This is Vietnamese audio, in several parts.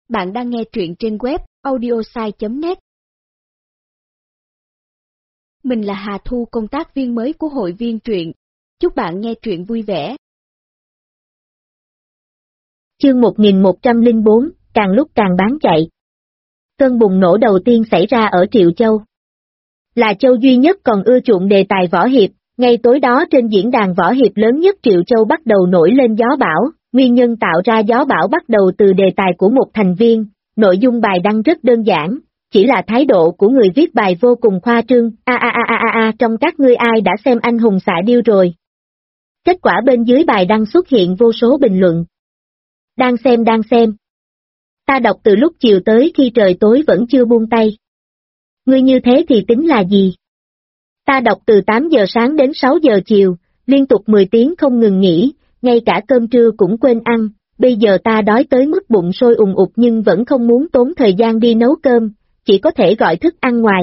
Bạn đang nghe truyện trên web audiosai.net. Mình là Hà Thu, công tác viên mới của hội viên truyện. Chúc bạn nghe truyện vui vẻ. Chương 1104, càng lúc càng bán chạy. Cơn bùng nổ đầu tiên xảy ra ở Triệu Châu. Là châu duy nhất còn ưa chuộng đề tài võ hiệp, ngay tối đó trên diễn đàn võ hiệp lớn nhất Triệu Châu bắt đầu nổi lên gió bão. Nguyên nhân tạo ra gió bão bắt đầu từ đề tài của một thành viên, nội dung bài đăng rất đơn giản, chỉ là thái độ của người viết bài vô cùng khoa trương. Trong các ngươi ai đã xem anh hùng xạ điêu rồi? Kết quả bên dưới bài đăng xuất hiện vô số bình luận. Đang xem. Ta đọc từ lúc chiều tới khi trời tối vẫn chưa buông tay. Ngươi như thế thì tính là gì? Ta đọc từ 8 giờ sáng đến 6 giờ chiều, liên tục 10 tiếng không ngừng nghỉ, ngay cả cơm trưa cũng quên ăn, bây giờ ta đói tới mức bụng sôi ùn ụt nhưng vẫn không muốn tốn thời gian đi nấu cơm, chỉ có thể gọi thức ăn ngoài.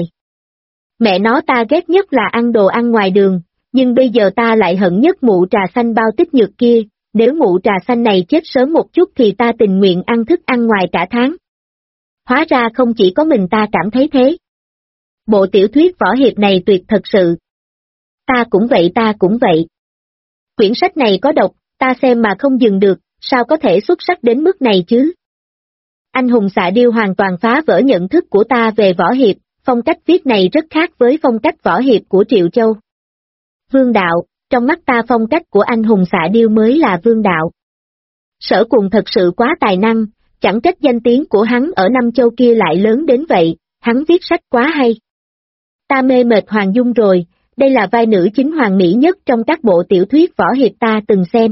Mẹ nó, ta ghét nhất là ăn đồ ăn ngoài đường, nhưng bây giờ ta lại hận nhất mụ trà xanh bao tích nhược kia, nếu mụ trà xanh này chết sớm một chút thì ta tình nguyện ăn thức ăn ngoài cả tháng. Hóa ra không chỉ có mình ta cảm thấy thế. Bộ tiểu thuyết võ hiệp này tuyệt thật sự. Ta cũng vậy. Quyển sách này có độc, ta xem mà không dừng được, sao có thể xuất sắc đến mức này chứ? Anh hùng xạ điêu hoàn toàn phá vỡ nhận thức của ta về võ hiệp, phong cách viết này rất khác với phong cách võ hiệp của Triệu Châu. Vương đạo, trong mắt ta phong cách của anh hùng xạ điêu mới là vương đạo. Sở Cùng thật sự quá tài năng, chẳng trách danh tiếng của hắn ở Nam Châu kia lại lớn đến vậy, hắn viết sách quá hay. Ta mê mệt Hoàng Dung rồi, đây là vai nữ chính hoàn mỹ nhất trong các bộ tiểu thuyết võ hiệp ta từng xem.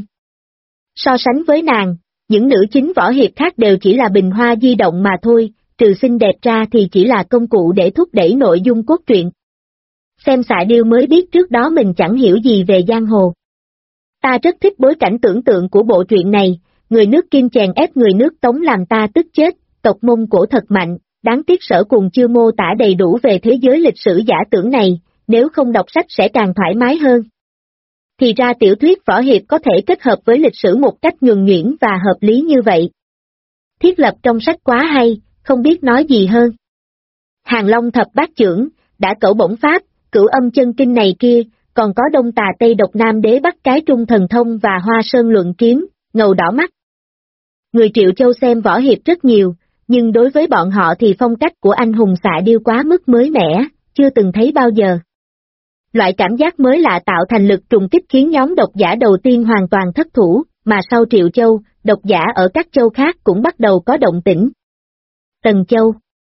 So sánh với nàng, những nữ chính võ hiệp khác đều chỉ là bình hoa di động mà thôi, trừ xinh đẹp ra thì chỉ là công cụ để thúc đẩy nội dung cốt truyện. Xem xạ điêu mới biết trước đó mình chẳng hiểu gì về giang hồ. Ta rất thích bối cảnh tưởng tượng của bộ truyện này, người nước Kim chèn ép người nước Tống làm ta tức chết, tộc Mông Cổ thật mạnh, đáng tiếc Sở Cùng chưa mô tả đầy đủ về thế giới lịch sử giả tưởng này, nếu không đọc sách sẽ càng thoải mái hơn. Thì ra tiểu thuyết võ hiệp có thể kết hợp với lịch sử một cách nhuần nhuyễn và hợp lý như vậy. Thiết lập trong sách quá hay, không biết nói gì hơn. Hàng Long thập bát chưởng, đã cẩu bổng pháp, cửu âm chân kinh này kia, còn có Đông Tà Tây Độc Nam Đế Bắc cái Trung Thần Thông và Hoa Sơn Luận Kiếm, ngầu đỏ mắt. Người Triệu Châu xem võ hiệp rất nhiều, nhưng đối với bọn họ thì phong cách của anh hùng xạ điêu quá mức mới mẻ, chưa từng thấy bao giờ. Loại cảm giác mới lạ tạo thành lực trùng kích khiến nhóm độc giả đầu tiên hoàn toàn thất thủ, mà sau Triệu Châu, độc giả ở các châu khác cũng bắt đầu có động tĩnh. Tần Châu.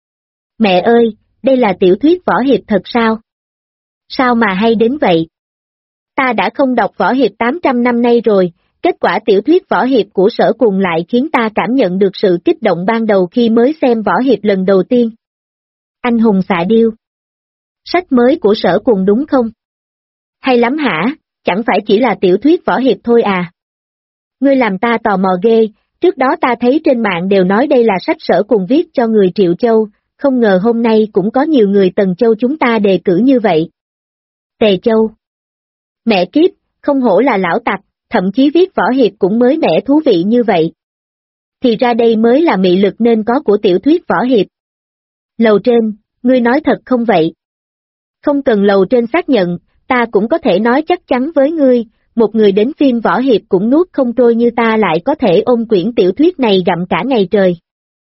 Mẹ ơi, đây là tiểu thuyết võ hiệp thật sao? Sao mà hay đến vậy? Ta đã không đọc võ hiệp 800 năm nay rồi, kết quả tiểu thuyết võ hiệp của Sở Cùng lại khiến ta cảm nhận được sự kích động ban đầu khi mới xem võ hiệp lần đầu tiên. Anh hùng xạ điêu. Sách mới của Sở Cùng đúng không? Hay lắm hả, chẳng phải chỉ là tiểu thuyết võ hiệp thôi à? Ngươi làm ta tò mò ghê, trước đó ta thấy trên mạng đều nói đây là sách Sở Cùng viết cho người Triệu Châu, không ngờ hôm nay cũng có nhiều người Tần Châu chúng ta đề cử như vậy. Tề Châu. Mẹ kiếp, không hổ là lão tặc, thậm chí viết võ hiệp cũng mới mẻ thú vị như vậy. Thì ra đây mới là mị lực nên có của tiểu thuyết võ hiệp. Lầu trên, ngươi nói thật không vậy? Không cần lầu trên xác nhận, ta cũng có thể nói chắc chắn với ngươi, một người đến phim võ hiệp cũng nuốt không trôi như ta lại có thể ôm quyển tiểu thuyết này gặm cả ngày trời.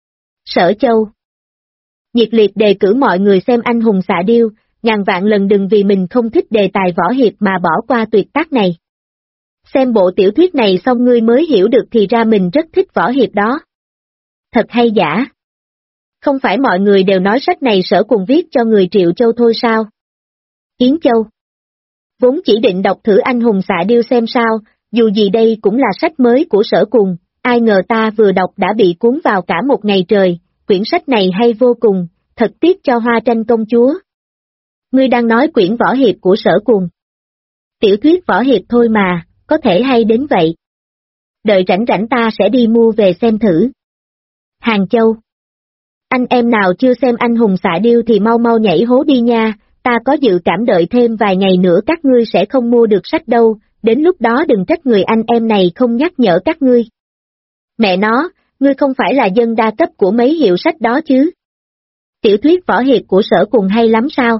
Sở Châu. Nhiệt liệt đề cử mọi người xem anh hùng xạ điêu, ngàn vạn lần đừng vì mình không thích đề tài võ hiệp mà bỏ qua tuyệt tác này. Xem bộ tiểu thuyết này xong ngươi mới hiểu được thì ra mình rất thích võ hiệp đó. Thật hay giả? Không phải mọi người đều nói sách này Sở Cùng viết cho người Triệu Châu thôi sao? Yến Châu. Vốn chỉ định đọc thử anh hùng xạ điêu xem sao, dù gì đây cũng là sách mới của Sở Cùng, ai ngờ ta vừa đọc đã bị cuốn vào cả một ngày trời, quyển sách này hay vô cùng, thật tiếc cho Hoa Tranh công chúa. Ngươi đang nói quyển võ hiệp của Sở Cùng. Tiểu thuyết võ hiệp thôi mà, có thể hay đến vậy. Đợi rảnh ta sẽ đi mua về xem thử. Hàng Châu. Anh em nào chưa xem anh hùng xạ điêu thì mau mau nhảy hố đi nha, ta có dự cảm đợi thêm vài ngày nữa các ngươi sẽ không mua được sách đâu, đến lúc đó đừng trách người anh em này không nhắc nhở các ngươi. Mẹ nó, ngươi không phải là dân đa cấp của mấy hiệu sách đó chứ? Tiểu thuyết võ hiệp của Sở Cùng hay lắm sao?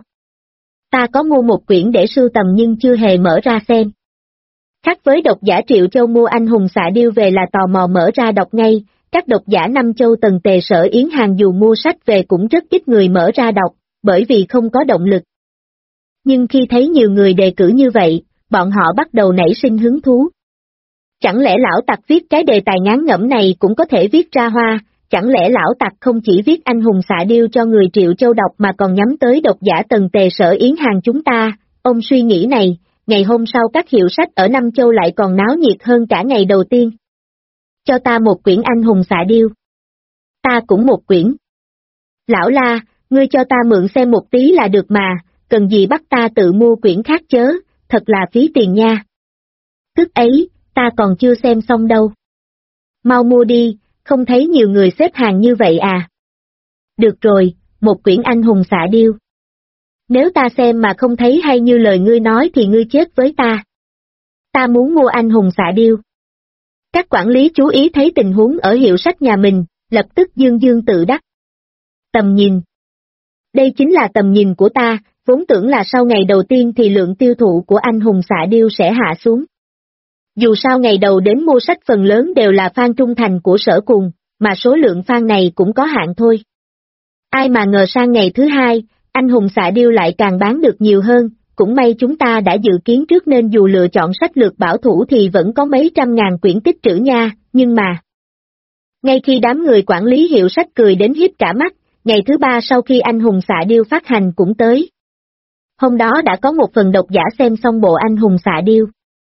Ta có mua một quyển để sưu tầm nhưng chưa hề mở ra xem. Khác với độc giả Triệu Châu mua Anh hùng xạ điêu về là tò mò mở ra đọc ngay, các độc giả Nam Châu Tần Tề Sở Yến Hàng dù mua sách về cũng rất ít người mở ra đọc, bởi vì không có động lực. Nhưng khi thấy nhiều người đề cử như vậy, bọn họ bắt đầu nảy sinh hứng thú. Chẳng lẽ lão tặc viết cái đề tài ngán ngẩm này cũng có thể viết ra hoa, chẳng lẽ lão tặc không chỉ viết Anh hùng xạ điêu cho người Triệu Châu đọc mà còn nhắm tới độc giả Tần Tề Sở Yến Hàng chúng ta? Ông suy nghĩ này, ngày hôm sau các hiệu sách ở Nam Châu lại còn náo nhiệt hơn cả ngày đầu tiên. Cho ta một quyển Anh hùng xạ điêu. Ta cũng một quyển. Lão La, ngươi cho ta mượn xem một tí là được mà, cần gì bắt ta tự mua quyển khác chớ, thật là phí tiền nha. Tức ấy, ta còn chưa xem xong đâu. Mau mua đi, không thấy nhiều người xếp hàng như vậy à. Được rồi, một quyển Anh hùng xạ điêu. Nếu ta xem mà không thấy hay như lời ngươi nói thì ngươi chết với ta. Ta muốn mua Anh hùng xạ điêu. Các quản lý chú ý thấy tình huống ở hiệu sách nhà mình, lập tức dương dương tự đắc. Tầm nhìn. Đây chính là tầm nhìn của ta, vốn tưởng là sau ngày đầu tiên thì lượng tiêu thụ của Anh hùng xạ điêu sẽ hạ xuống. Dù sao ngày đầu đến mua sách phần lớn đều là fan trung thành của Sở Cùng, mà số lượng fan này cũng có hạn thôi. Ai mà ngờ sang ngày thứ hai, Anh hùng xạ điêu lại càng bán được nhiều hơn, cũng may chúng ta đã dự kiến trước nên dù lựa chọn sách lược bảo thủ thì vẫn có mấy trăm ngàn quyển tích trữ nha, nhưng mà... Ngay khi đám người quản lý hiệu sách cười đến hiếp cả mắt, ngày thứ ba sau khi Anh hùng xạ điêu phát hành cũng tới. Hôm đó đã có một phần độc giả xem xong bộ Anh hùng xạ điêu.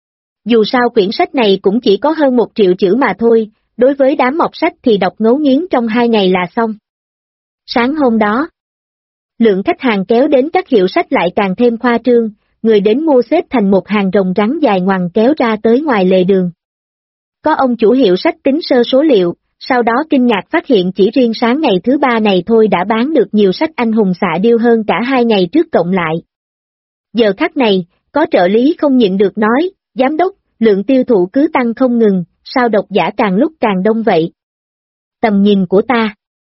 Dù sao quyển sách này cũng chỉ có hơn 1 triệu chữ mà thôi, đối với đám mọt sách thì đọc ngấu nghiến trong 2 ngày là xong. Sáng hôm đó, lượng khách hàng kéo đến các hiệu sách lại càng thêm khoa trương, người đến mua xếp thành một hàng rồng rắn dài ngoằng kéo ra tới ngoài lề đường. Có ông chủ hiệu sách tính sơ số liệu, sau đó kinh ngạc phát hiện chỉ riêng sáng ngày thứ ba này thôi đã bán được nhiều sách Anh hùng xạ điêu hơn cả 2 ngày trước cộng lại. Giờ khắc này, có trợ lý không nhịn được nói, giám đốc, lượng tiêu thụ cứ tăng không ngừng, sao độc giả càng lúc càng đông vậy? Tầm nhìn của ta.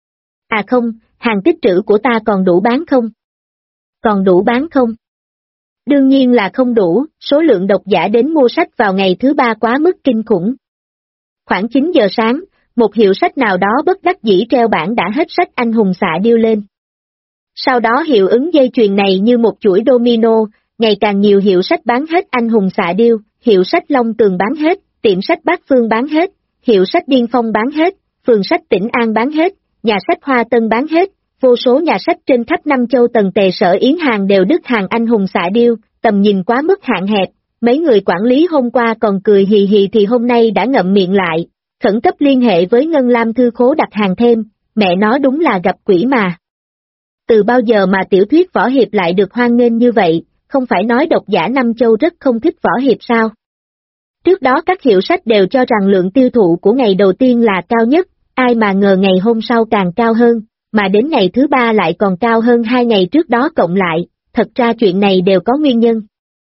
À không, hàng tích trữ của ta còn đủ bán không? Còn đủ bán không? Đương nhiên là không đủ, số lượng độc giả đến mua sách vào ngày thứ ba quá mức kinh khủng. Khoảng 9 giờ sáng, một hiệu sách nào đó bất đắc dĩ treo bảng đã hết sách Anh hùng xạ điêu lên. Sau đó hiệu ứng dây chuyền này như một chuỗi domino, ngày càng nhiều hiệu sách bán hết Anh hùng xạ điêu, hiệu sách Long Tường bán hết, tiệm sách Bát Phương bán hết, hiệu sách Điên Phong bán hết, phường sách Tĩnh An bán hết, nhà sách Hoa Tân bán hết, vô số nhà sách trên khắp Nam Châu Tần Tề Sở Yến Hàng đều đứt hàng Anh hùng xạ điêu, tầm nhìn quá mức hạn hẹp, mấy người quản lý hôm qua còn cười hì hì thì hôm nay đã ngậm miệng lại, khẩn cấp liên hệ với Ngân Lam Thư Khố đặt hàng thêm, mẹ nó đúng là gặp quỷ mà. Từ bao giờ mà tiểu thuyết võ hiệp lại được hoan nghênh như vậy, không phải nói độc giả Nam Châu rất không thích võ hiệp sao? Trước đó các hiệu sách đều cho rằng lượng tiêu thụ của ngày đầu tiên là cao nhất, ai mà ngờ ngày hôm sau càng cao hơn, mà đến ngày thứ ba lại còn cao hơn 2 ngày trước đó cộng lại, thật ra chuyện này đều có nguyên nhân.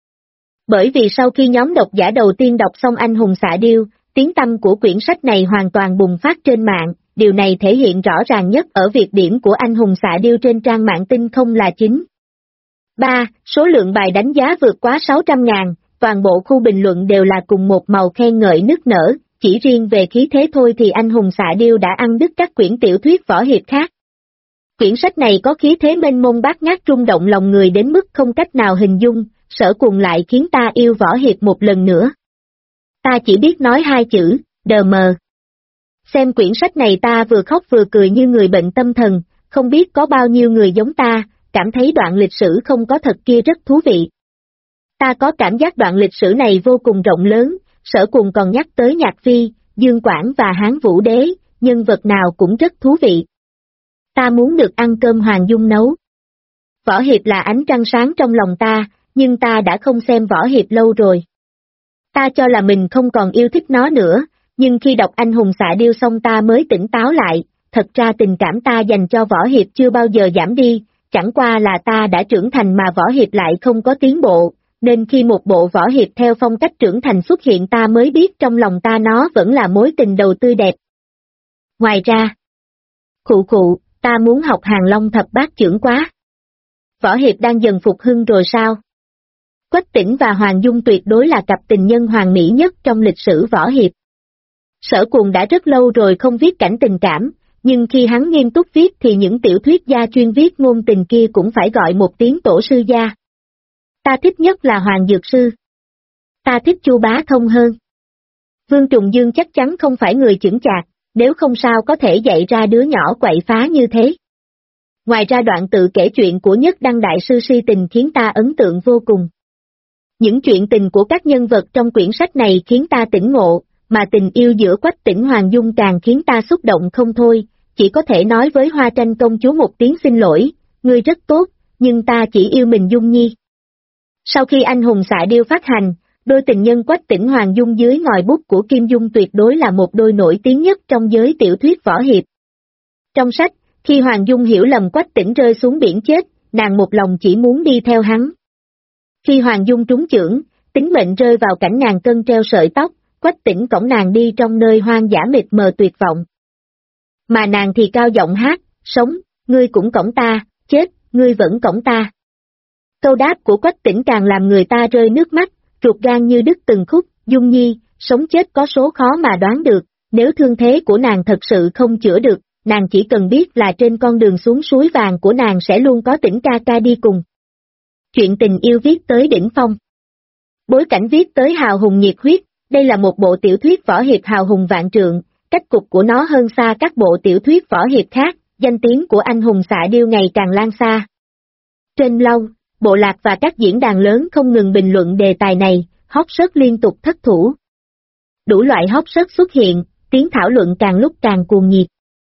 Bởi vì sau khi nhóm độc giả đầu tiên đọc xong Anh hùng xạ điêu, tiếng tăm của quyển sách này hoàn toàn bùng phát trên mạng, điều này thể hiện rõ ràng nhất ở việc điểm của Anh hùng xạ điêu trên trang mạng tin không là chính. 3. Số lượng bài đánh giá vượt quá 600.000, toàn bộ khu bình luận đều là cùng một màu khen ngợi nức nở, chỉ riêng về khí thế thôi thì Anh hùng xạ điêu đã ăn đứt các quyển tiểu thuyết võ hiệp khác. Quyển sách này có khí thế mênh mông bát ngát rung động lòng người đến mức không cách nào hình dung, Sở Cùng lại khiến ta yêu võ hiệp một lần nữa. Ta chỉ biết nói 2 chữ, đờ mờ. Xem quyển sách này ta vừa khóc vừa cười như người bệnh tâm thần, không biết có bao nhiêu người giống ta, cảm thấy đoạn lịch sử không có thật kia rất thú vị. Ta có cảm giác đoạn lịch sử này vô cùng rộng lớn, Sở Cùng còn nhắc tới Nhạc Phi, Dương Quảng và Hán Vũ Đế, nhân vật nào cũng rất thú vị. Ta muốn được ăn cơm Hoàng Dung nấu. Võ hiệp là ánh trăng sáng trong lòng ta, nhưng ta đã không xem võ hiệp lâu rồi. Ta cho là mình không còn yêu thích nó nữa, nhưng khi đọc Anh hùng xạ điêu xong ta mới tỉnh táo lại, thật ra tình cảm ta dành cho võ hiệp chưa bao giờ giảm đi, chẳng qua là ta đã trưởng thành mà võ hiệp lại không có tiến bộ, nên khi một bộ võ hiệp theo phong cách trưởng thành xuất hiện ta mới biết trong lòng ta nó vẫn là mối tình đầu tươi đẹp. Ngoài ra, khụ, ta muốn học Hàng Long thập bát chưởng quá. Võ hiệp đang dần phục hưng rồi sao? Quách Tĩnh và Hoàng Dung tuyệt đối là cặp tình nhân hoàn mỹ nhất trong lịch sử võ hiệp. Sở Cuồng đã rất lâu rồi không viết cảnh tình cảm, nhưng khi hắn nghiêm túc viết thì những tiểu thuyết gia chuyên viết ngôn tình kia cũng phải gọi một tiếng tổ sư gia. Ta thích nhất là Hoàng Dược Sư. Ta thích Chu Bá Thông hơn. Vương Trùng Dương chắc chắn không phải người chững chạc, nếu không sao có thể dạy ra đứa nhỏ quậy phá như thế. Ngoài ra đoạn tự kể chuyện của Nhất Đăng Đại Sư si tình khiến ta ấn tượng vô cùng. Những chuyện tình của các nhân vật trong quyển sách này khiến ta tỉnh ngộ, mà tình yêu giữa Quách Tĩnh Hoàng Dung càng khiến ta xúc động không thôi, chỉ có thể nói với Hoa Tranh công chúa một tiếng xin lỗi, ngươi rất tốt, nhưng ta chỉ yêu mình Dung Nhi. Sau khi Anh Hùng Xạ Điêu phát hành, đôi tình nhân Quách Tĩnh Hoàng Dung dưới ngòi bút của Kim Dung tuyệt đối là một đôi nổi tiếng nhất trong giới tiểu thuyết võ hiệp. Trong sách, khi Hoàng Dung hiểu lầm Quách Tĩnh rơi xuống biển chết, nàng một lòng chỉ muốn đi theo hắn. Khi Hoàng Dung trúng chưởng, tính mệnh rơi vào cảnh ngàn cân treo sợi tóc, Quách Tĩnh cõng nàng đi trong nơi hoang dã mịt mờ tuyệt vọng. Mà nàng thì cao giọng hát, sống, ngươi cũng cõng ta, chết, ngươi vẫn cõng ta. Câu đáp của Quách Tĩnh càng làm người ta rơi nước mắt, ruột gan như đứt từng khúc, Dung Nhi, sống chết có số khó mà đoán được, nếu thương thế của nàng thật sự không chữa được, nàng chỉ cần biết là trên con đường xuống suối vàng của nàng sẽ luôn có Tĩnh ca ca đi cùng. Chuyện tình yêu viết tới đỉnh phong. Bối cảnh viết tới hào hùng nhiệt huyết, đây là một bộ tiểu thuyết võ hiệp hào hùng vạn trượng, cách cục của nó hơn xa các bộ tiểu thuyết võ hiệp khác, danh tiếng của Anh Hùng Xạ Điêu ngày càng lan xa. Trên blog, bộ lạc và các diễn đàn lớn không ngừng bình luận đề tài này, hot search liên tục thất thủ. Đủ loại hot search xuất hiện, tiếng thảo luận càng lúc càng cuồng nhiệt.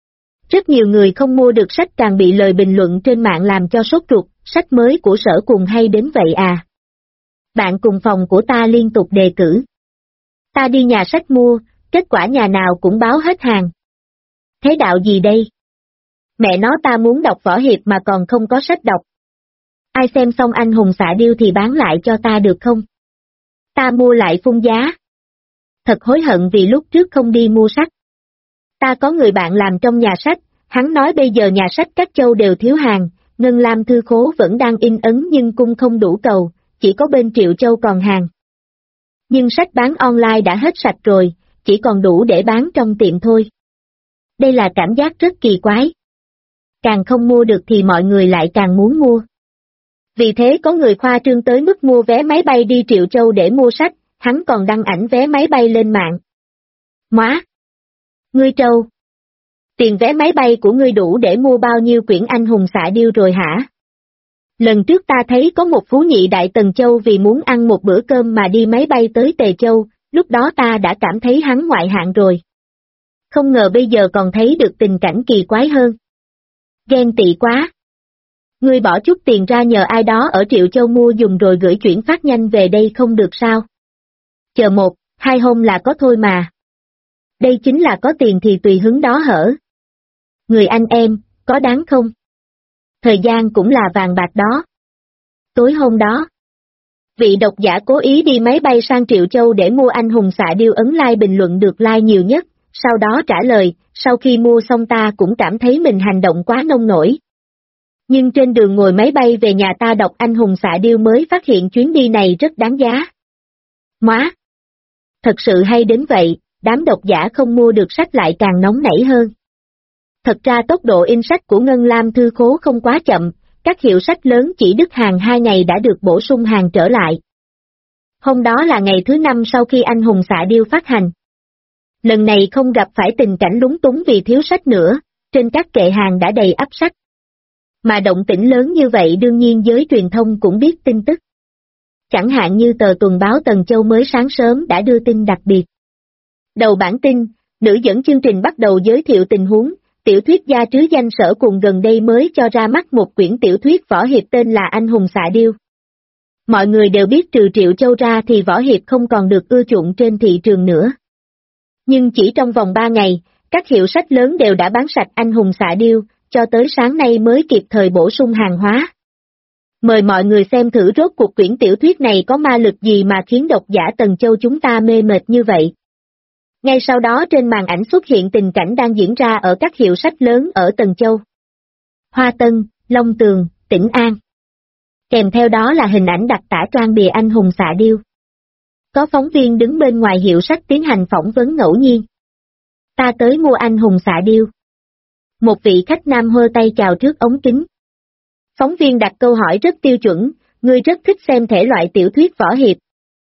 Rất nhiều người không mua được sách càng bị lời bình luận trên mạng làm cho sốt ruột, sách mới của Sở Cuồng hay đến vậy à? Bạn cùng phòng của ta liên tục đề cử. Ta đi nhà sách mua, kết quả nhà nào cũng báo hết hàng. Thế đạo gì đây? Mẹ nó ta muốn đọc võ hiệp mà còn không có sách đọc. Ai xem xong Anh Hùng Xạ Điêu thì bán lại cho ta được không? Ta mua lại phung giá. Thật hối hận vì lúc trước không đi mua sách. Ta có người bạn làm trong nhà sách, hắn nói bây giờ nhà sách các châu đều thiếu hàng, Ngân Lam Thư Khố vẫn đang in ấn nhưng cung không đủ cầu, chỉ có bên Triệu Châu còn hàng. Nhưng sách bán online đã hết sạch rồi, chỉ còn đủ để bán trong tiệm thôi. Đây là cảm giác rất kỳ quái. Càng không mua được thì mọi người lại càng muốn mua. Vì thế có người khoa trương tới mức mua vé máy bay đi Triệu Châu để mua sách, hắn còn đăng ảnh vé máy bay lên mạng. Móa! Ngươi trâu! Tiền vé máy bay của ngươi đủ để mua bao nhiêu quyển Anh Hùng Xạ Điêu rồi hả? Lần trước ta thấy có một phú nhị đại Tần Châu vì muốn ăn một bữa cơm mà đi máy bay tới Tề Châu, lúc đó ta đã cảm thấy hắn ngoại hạng rồi. Không ngờ bây giờ còn thấy được tình cảnh kỳ quái hơn. Ghen tị quá! Ngươi bỏ chút tiền ra nhờ ai đó ở Triệu Châu mua dùng rồi gửi chuyển phát nhanh về đây không được sao? Chờ 1-2 hôm là có thôi mà. Đây chính là có tiền thì tùy hứng đó hở. Người anh em, có đáng không? Thời gian cũng là vàng bạc đó. Tối hôm đó, vị độc giả cố ý đi máy bay sang Triệu Châu để mua Anh Hùng Xạ Điêu ấn like bình luận được like nhiều nhất, sau đó trả lời, sau khi mua xong ta cũng cảm thấy mình hành động quá nông nổi. Nhưng trên đường ngồi máy bay về nhà ta đọc Anh Hùng Xạ Điêu mới phát hiện chuyến đi này rất đáng giá. Móa! Thật sự hay đến vậy, đám độc giả không mua được sách lại càng nóng nảy hơn. Thật ra tốc độ in sách của Ngân Lam Thư Khố không quá chậm, các hiệu sách lớn chỉ đứt hàng 2 ngày đã được bổ sung hàng trở lại. Hôm đó là ngày thứ 5 sau khi Anh Hùng Xạ Điêu phát hành. Lần này không gặp phải tình cảnh lúng túng vì thiếu sách nữa, trên các kệ hàng đã đầy ắp sách. Mà động tĩnh lớn như vậy đương nhiên giới truyền thông cũng biết tin tức. Chẳng hạn như tờ tuần báo Tần Châu mới sáng sớm đã đưa tin đặc biệt. Đầu bản tin, nữ dẫn chương trình bắt đầu giới thiệu tình huống, tiểu thuyết gia trứ danh Sở Cuồng gần đây mới cho ra mắt một quyển tiểu thuyết võ hiệp tên là Anh Hùng Xạ Điêu. Mọi người đều biết trừ Triệu Châu ra thì võ hiệp không còn được ưa chuộng trên thị trường nữa. Nhưng chỉ trong vòng 3 ngày, các hiệu sách lớn đều đã bán sạch Anh Hùng Xạ Điêu, cho tới sáng nay mới kịp thời bổ sung hàng hóa. Mời mọi người xem thử rốt cuộc quyển tiểu thuyết này có ma lực gì mà khiến độc giả Tần Châu chúng ta mê mệt như vậy. Ngay sau đó trên màn ảnh xuất hiện tình cảnh đang diễn ra ở các hiệu sách lớn ở Tần Châu. Hoa Tân, Long Tường, Tĩnh An. Kèm theo đó là hình ảnh đặc tả trang bìa anh hùng xạ điêu. Có phóng viên đứng bên ngoài hiệu sách tiến hành phỏng vấn ngẫu nhiên. Ta tới mua anh hùng xạ điêu. Một vị khách nam hơ tay chào trước ống kính. Phóng viên đặt câu hỏi rất tiêu chuẩn, ngươi rất thích xem thể loại tiểu thuyết võ hiệp.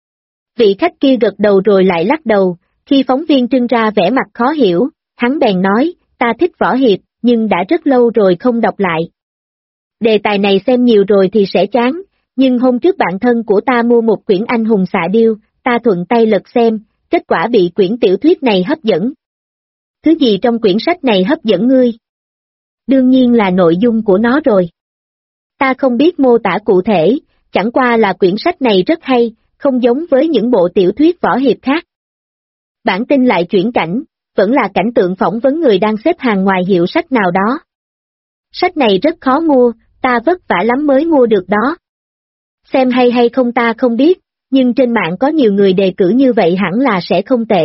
Vị khách kia gật đầu rồi lại lắc đầu, khi phóng viên trưng ra vẻ mặt khó hiểu, hắn bèn nói, ta thích võ hiệp, nhưng đã rất lâu rồi không đọc lại. Đề tài này xem nhiều rồi thì sẽ chán, nhưng hôm trước bạn thân của ta mua một quyển anh hùng xạ điêu, ta thuận tay lật xem, kết quả bị quyển tiểu thuyết này hấp dẫn. Thứ gì trong quyển sách này hấp dẫn ngươi? Đương nhiên là nội dung của nó rồi. Ta không biết mô tả cụ thể, chẳng qua là quyển sách này rất hay, không giống với những bộ tiểu thuyết võ hiệp khác. Bản tin lại chuyển cảnh, vẫn là cảnh tượng phỏng vấn người đang xếp hàng ngoài hiệu sách nào đó. Sách này rất khó mua, ta vất vả lắm mới mua được đó. Xem hay không ta không biết, nhưng trên mạng có nhiều người đề cử như vậy hẳn là sẽ không tệ.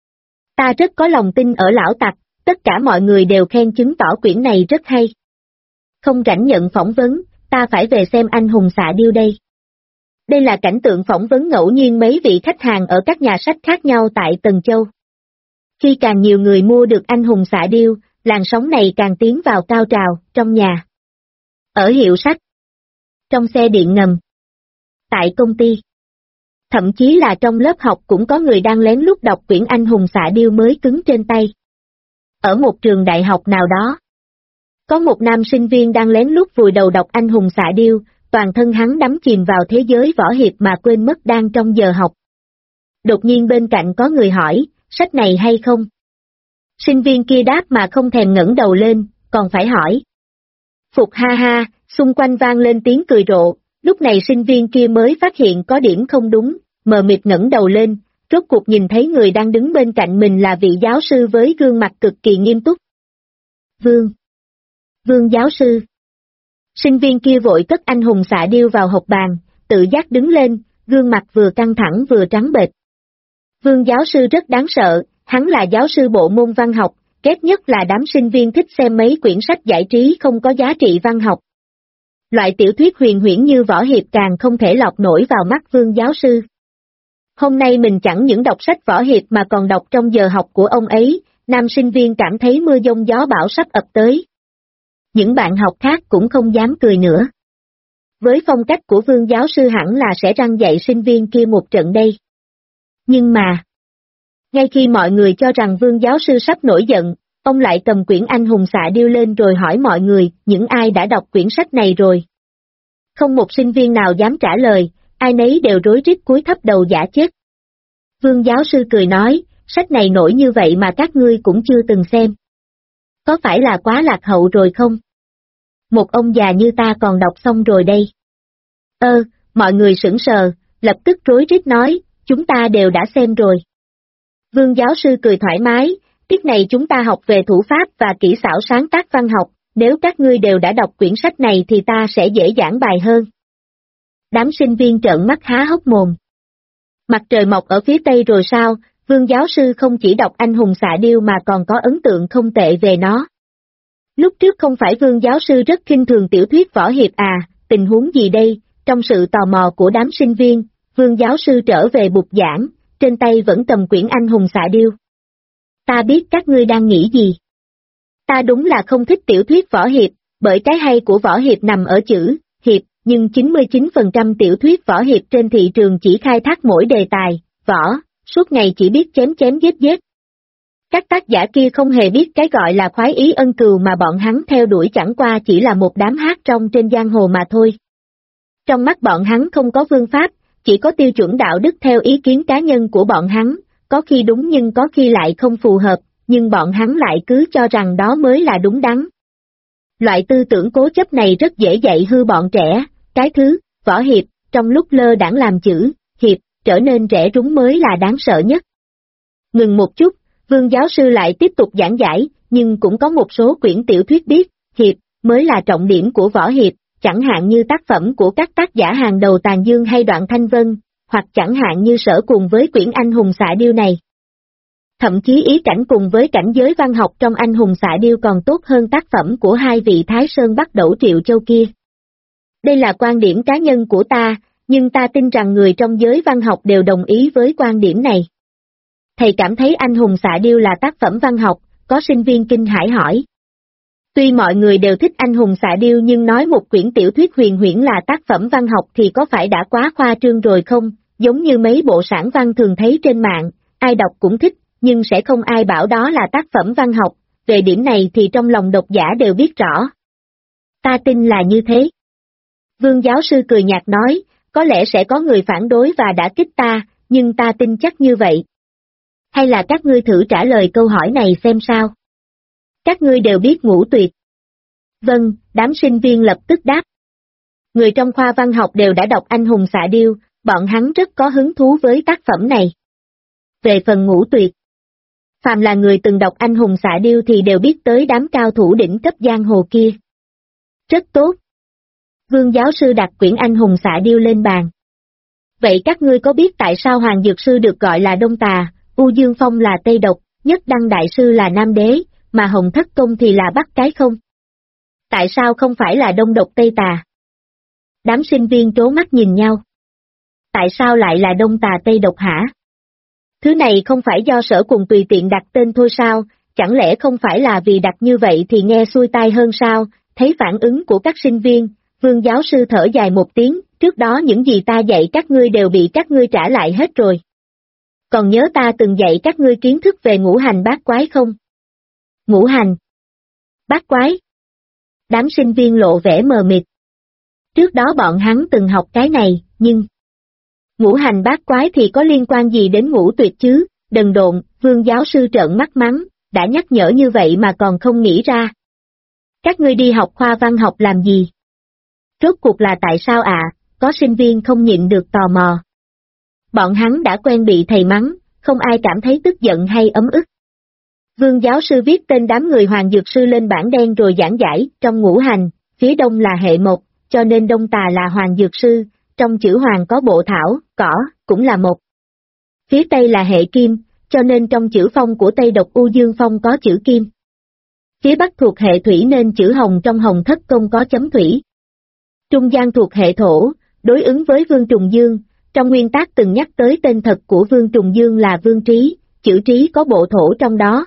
Ta rất có lòng tin ở lão tặc, tất cả mọi người đều khen chứng tỏ quyển này rất hay. Không rảnh nhận phỏng vấn, ta phải về xem anh hùng xạ điêu đây. Đây là cảnh tượng phỏng vấn ngẫu nhiên mấy vị khách hàng ở các nhà sách khác nhau tại Tần Châu. Khi càng nhiều người mua được anh hùng xạ điêu, làn sóng này càng tiến vào cao trào, trong nhà. Ở hiệu sách. Trong xe điện ngầm. Tại công ty. Thậm chí là trong lớp học cũng có người đang lén lút đọc quyển anh hùng xạ điêu mới cứng trên tay. Ở một trường đại học nào đó. Có một nam sinh viên đang lén lút vùi đầu đọc anh hùng xạ điêu, toàn thân hắn đắm chìm vào thế giới võ hiệp mà quên mất đang trong giờ học. Đột nhiên bên cạnh có người hỏi, sách này hay không? Sinh viên kia đáp mà không thèm ngẩng đầu lên, còn phải hỏi. Phục ha ha, xung quanh vang lên tiếng cười rộ, lúc này sinh viên kia mới phát hiện có điểm không đúng, mờ mịt ngẩng đầu lên, rốt cuộc nhìn thấy người đang đứng bên cạnh mình là vị giáo sư với gương mặt cực kỳ nghiêm túc. Vương giáo sư. Sinh viên kia vội cất anh hùng xạ điêu vào hộc bàn, tự giác đứng lên, gương mặt vừa căng thẳng vừa trắng bệch. Vương giáo sư rất đáng sợ, hắn là giáo sư bộ môn văn học, ghét nhất là đám sinh viên thích xem mấy quyển sách giải trí không có giá trị văn học. Loại tiểu thuyết huyền huyễn như võ hiệp càng không thể lọt nổi vào mắt Vương giáo sư. Hôm nay mình chẳng những đọc sách võ hiệp mà còn đọc trong giờ học của ông ấy, nam sinh viên cảm thấy mưa giông gió bão sắp ập tới. Những bạn học khác cũng không dám cười nữa. Với phong cách của Vương giáo sư hẳn là sẽ răn dạy sinh viên kia một trận đây. Nhưng mà, ngay khi mọi người cho rằng Vương giáo sư sắp nổi giận, ông lại cầm quyển anh hùng xạ điêu lên rồi hỏi mọi người, những ai đã đọc quyển sách này rồi. Không một sinh viên nào dám trả lời, ai nấy đều rối rít cúi thấp đầu giả chết. Vương giáo sư cười nói, sách này nổi như vậy mà các ngươi cũng chưa từng xem. Có phải là quá lạc hậu rồi không? Một ông già như ta còn đọc xong rồi đây. Mọi người sững sờ, lập tức rối rít nói, chúng ta đều đã xem rồi. Vương giáo sư cười thoải mái, tiết này chúng ta học về thủ pháp và kỹ xảo sáng tác văn học, nếu các ngươi đều đã đọc quyển sách này thì ta sẽ dễ giảng bài hơn. Đám sinh viên trợn mắt há hốc mồm. Mặt trời mọc ở phía tây rồi sao, Vương giáo sư không chỉ đọc anh hùng xạ điêu mà còn có ấn tượng không tệ về nó. Lúc trước không phải Vương giáo sư rất khinh thường tiểu thuyết võ hiệp à, tình huống gì đây, trong sự tò mò của đám sinh viên, Vương giáo sư trở về bục giảng, trên tay vẫn cầm quyển anh hùng xạ điêu. Ta biết các ngươi đang nghĩ gì. Ta đúng là không thích tiểu thuyết võ hiệp, bởi cái hay của võ hiệp nằm ở chữ hiệp, nhưng 99% tiểu thuyết võ hiệp trên thị trường chỉ khai thác mỗi đề tài, võ, suốt ngày chỉ biết chém chém giết giết. Các tác giả kia không hề biết cái gọi là khoái ý ân cừu mà bọn hắn theo đuổi chẳng qua chỉ là một đám hát rong trên giang hồ mà thôi. Trong mắt bọn hắn không có phương pháp, chỉ có tiêu chuẩn đạo đức theo ý kiến cá nhân của bọn hắn, có khi đúng nhưng có khi lại không phù hợp, nhưng bọn hắn lại cứ cho rằng đó mới là đúng đắn. Loại tư tưởng cố chấp này rất dễ dạy hư bọn trẻ, cái thứ, võ hiệp, trong lúc lơ đãng làm chữ, hiệp, trở nên rẻ rúng mới là đáng sợ nhất. Ngừng một chút, Vương giáo sư lại tiếp tục giảng giải, nhưng cũng có một số quyển tiểu thuyết biết, hiệp, mới là trọng điểm của võ hiệp, chẳng hạn như tác phẩm của các tác giả hàng đầu Tàn Dương hay Đoạn Thanh Vân, hoặc chẳng hạn như Sở cùng với quyển anh hùng xạ điêu này. Thậm chí ý cảnh cùng với cảnh giới văn học trong anh hùng xạ điêu còn tốt hơn tác phẩm của hai vị Thái Sơn Bắc Đẩu Triệu Châu kia. Đây là quan điểm cá nhân của ta, nhưng ta tin rằng người trong giới văn học đều đồng ý với quan điểm này. Thầy cảm thấy anh hùng xạ điêu là tác phẩm văn học, có sinh viên kinh hãi hỏi. Tuy mọi người đều thích anh hùng xạ điêu nhưng nói một quyển tiểu thuyết huyền huyễn là tác phẩm văn học thì có phải đã quá khoa trương rồi không, giống như mấy bộ sản văn thường thấy trên mạng, ai đọc cũng thích, nhưng sẽ không ai bảo đó là tác phẩm văn học, về điểm này thì trong lòng độc giả đều biết rõ. Ta tin là như thế. Vương giáo sư cười nhạt nói, có lẽ sẽ có người phản đối và đã kích ta, nhưng ta tin chắc như vậy. Hay là các ngươi thử trả lời câu hỏi này xem sao? Các ngươi đều biết Ngũ Tuyệt. Vâng, đám sinh viên lập tức đáp. Người trong khoa văn học đều đã đọc anh hùng xạ điêu, bọn hắn rất có hứng thú với tác phẩm này. Về phần Ngũ Tuyệt, phàm là người từng đọc anh hùng xạ điêu thì đều biết tới đám cao thủ đỉnh cấp giang hồ kia. Rất tốt. Vương giáo sư đặt quyển anh hùng xạ điêu lên bàn. Vậy các ngươi có biết tại sao Hoàng Dược Sư được gọi là Đông Tà, U Dương Phong là Tây Độc, Nhất Đăng Đại Sư là Nam Đế, mà Hồng Thất Công thì là Bắc Cái không? Tại sao không phải là Đông Độc Tây Tà? Đám sinh viên trố mắt nhìn nhau. Tại sao lại là Đông Tà Tây Độc hả? Thứ này không phải do Sở Cùng tùy tiện đặt tên thôi sao, chẳng lẽ không phải là vì đặt như vậy thì nghe xuôi tai hơn sao? Thấy phản ứng của các sinh viên, Vương giáo sư thở dài một tiếng, trước đó những gì ta dạy các ngươi đều bị các ngươi trả lại hết rồi. Còn nhớ ta từng dạy các ngươi kiến thức về ngũ hành bát quái không? Ngũ hành? Bát quái? Đám sinh viên lộ vẻ mờ mịt. Trước đó bọn hắn từng học cái này, nhưng... Ngũ hành bát quái thì có liên quan gì đến Ngũ Tuyệt chứ? Đần độn, Vương giáo sư trợn mắt mắng, đã nhắc nhở như vậy mà còn không nghĩ ra. Các ngươi đi học khoa văn học làm gì? Rốt cuộc là tại sao ạ? Có sinh viên không nhịn được tò mò. Bọn hắn đã quen bị thầy mắng, không ai cảm thấy tức giận hay ấm ức. Vương giáo sư viết tên đám người Hoàng Dược Sư lên bảng đen rồi giảng giải, trong ngũ hành, phía đông là hệ mộc, cho nên Đông Tà là Hoàng Dược Sư, trong chữ Hoàng có bộ thảo, cỏ, cũng là mộc. Phía tây là hệ kim, cho nên trong chữ Phong của Tây Độc U Dương Phong có chữ kim. Phía bắc thuộc hệ thủy nên chữ Hồng trong Hồng Thất Công có chấm thủy. Trung gian thuộc hệ thổ, đối ứng với Vương Trùng Dương, trong nguyên tác từng nhắc tới tên thật của Vương Trùng Dương là Vương Trí, chữ Trí có bộ thổ trong đó.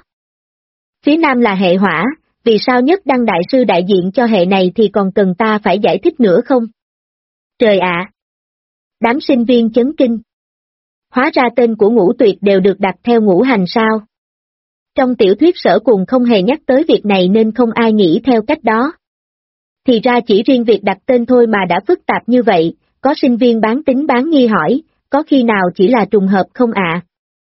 Phía nam là hệ hỏa, vì sao Nhất Đăng Đại Sư đại diện cho hệ này thì còn cần ta phải giải thích nữa không? Trời ạ! Đám sinh viên chấn kinh. Hóa ra tên của Ngũ Tuyệt đều được đặt theo ngũ hành sao? Trong tiểu thuyết Sở Cùng không hề nhắc tới việc này nên không ai nghĩ theo cách đó. Thì ra chỉ riêng việc đặt tên thôi mà đã phức tạp như vậy, có sinh viên bán tín bán nghi hỏi, có khi nào chỉ là trùng hợp không ạ?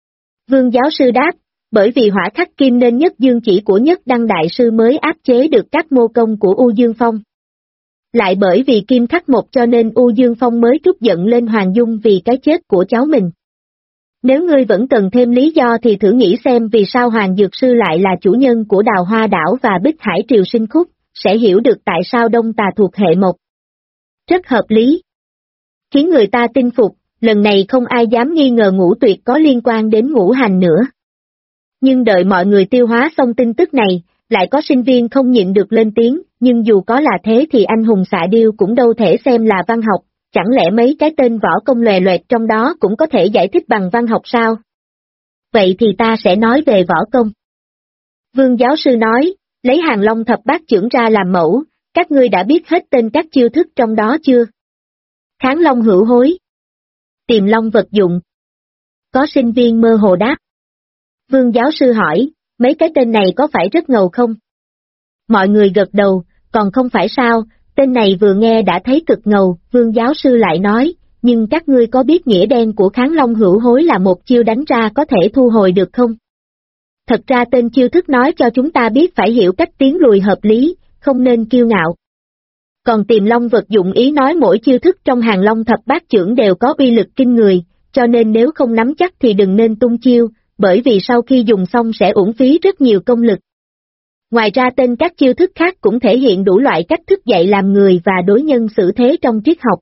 Vương giáo sư đáp, bởi vì hỏa khắc kim nên Nhất Dương chỉ của Nhất Đăng Đại Sư mới áp chế được các mô công của U Dương Phong. Lại bởi vì kim khắc một cho nên U Dương Phong mới trút giận lên Hoàng Dung vì cái chết của cháu mình. Nếu ngươi vẫn cần thêm lý do thì thử nghĩ xem vì sao Hoàng Dược Sư lại là chủ nhân của Đào Hoa Đảo và Bích Hải Triều Sinh Khúc, sẽ hiểu được tại sao Đông Tà thuộc hệ mộc. Rất hợp lý. Khiến người ta tin phục, lần này không ai dám nghi ngờ Ngũ Tuyệt có liên quan đến ngũ hành nữa. Nhưng đợi mọi người tiêu hóa xong tin tức này, lại có sinh viên không nhịn được lên tiếng, nhưng dù có là thế thì anh hùng xạ điêu cũng đâu thể xem là văn học, chẳng lẽ mấy cái tên võ công lòe loẹt trong đó cũng có thể giải thích bằng văn học sao? Vậy thì ta sẽ nói về võ công. Vương giáo sư nói, lấy Hàng Long thập bát chưởng ra làm mẫu, các ngươi đã biết hết tên các chiêu thức trong đó chưa? Kháng long hữu hối. Tiềm long vật dụng. Có sinh viên mơ hồ đáp. Vương giáo sư hỏi, mấy cái tên này có phải rất ngầu không? Mọi người gật đầu, còn không phải sao, tên này vừa nghe đã thấy cực ngầu, vương giáo sư lại nói, nhưng các ngươi có biết nghĩa đen của kháng long hữu hối là một chiêu đánh ra có thể thu hồi được không? Thật ra tên chiêu thức nói cho chúng ta biết phải hiểu cách tiến lùi hợp lý, không nên kiêu ngạo. Còn tiềm long vật dụng ý nói mỗi chiêu thức trong Hàng Long thập bát chưởng đều có uy lực kinh người, cho nên nếu không nắm chắc thì đừng nên tung chiêu, bởi vì sau khi dùng xong sẽ uổng phí rất nhiều công lực. Ngoài ra tên các chiêu thức khác cũng thể hiện đủ loại cách thức dạy làm người và đối nhân xử thế trong triết học.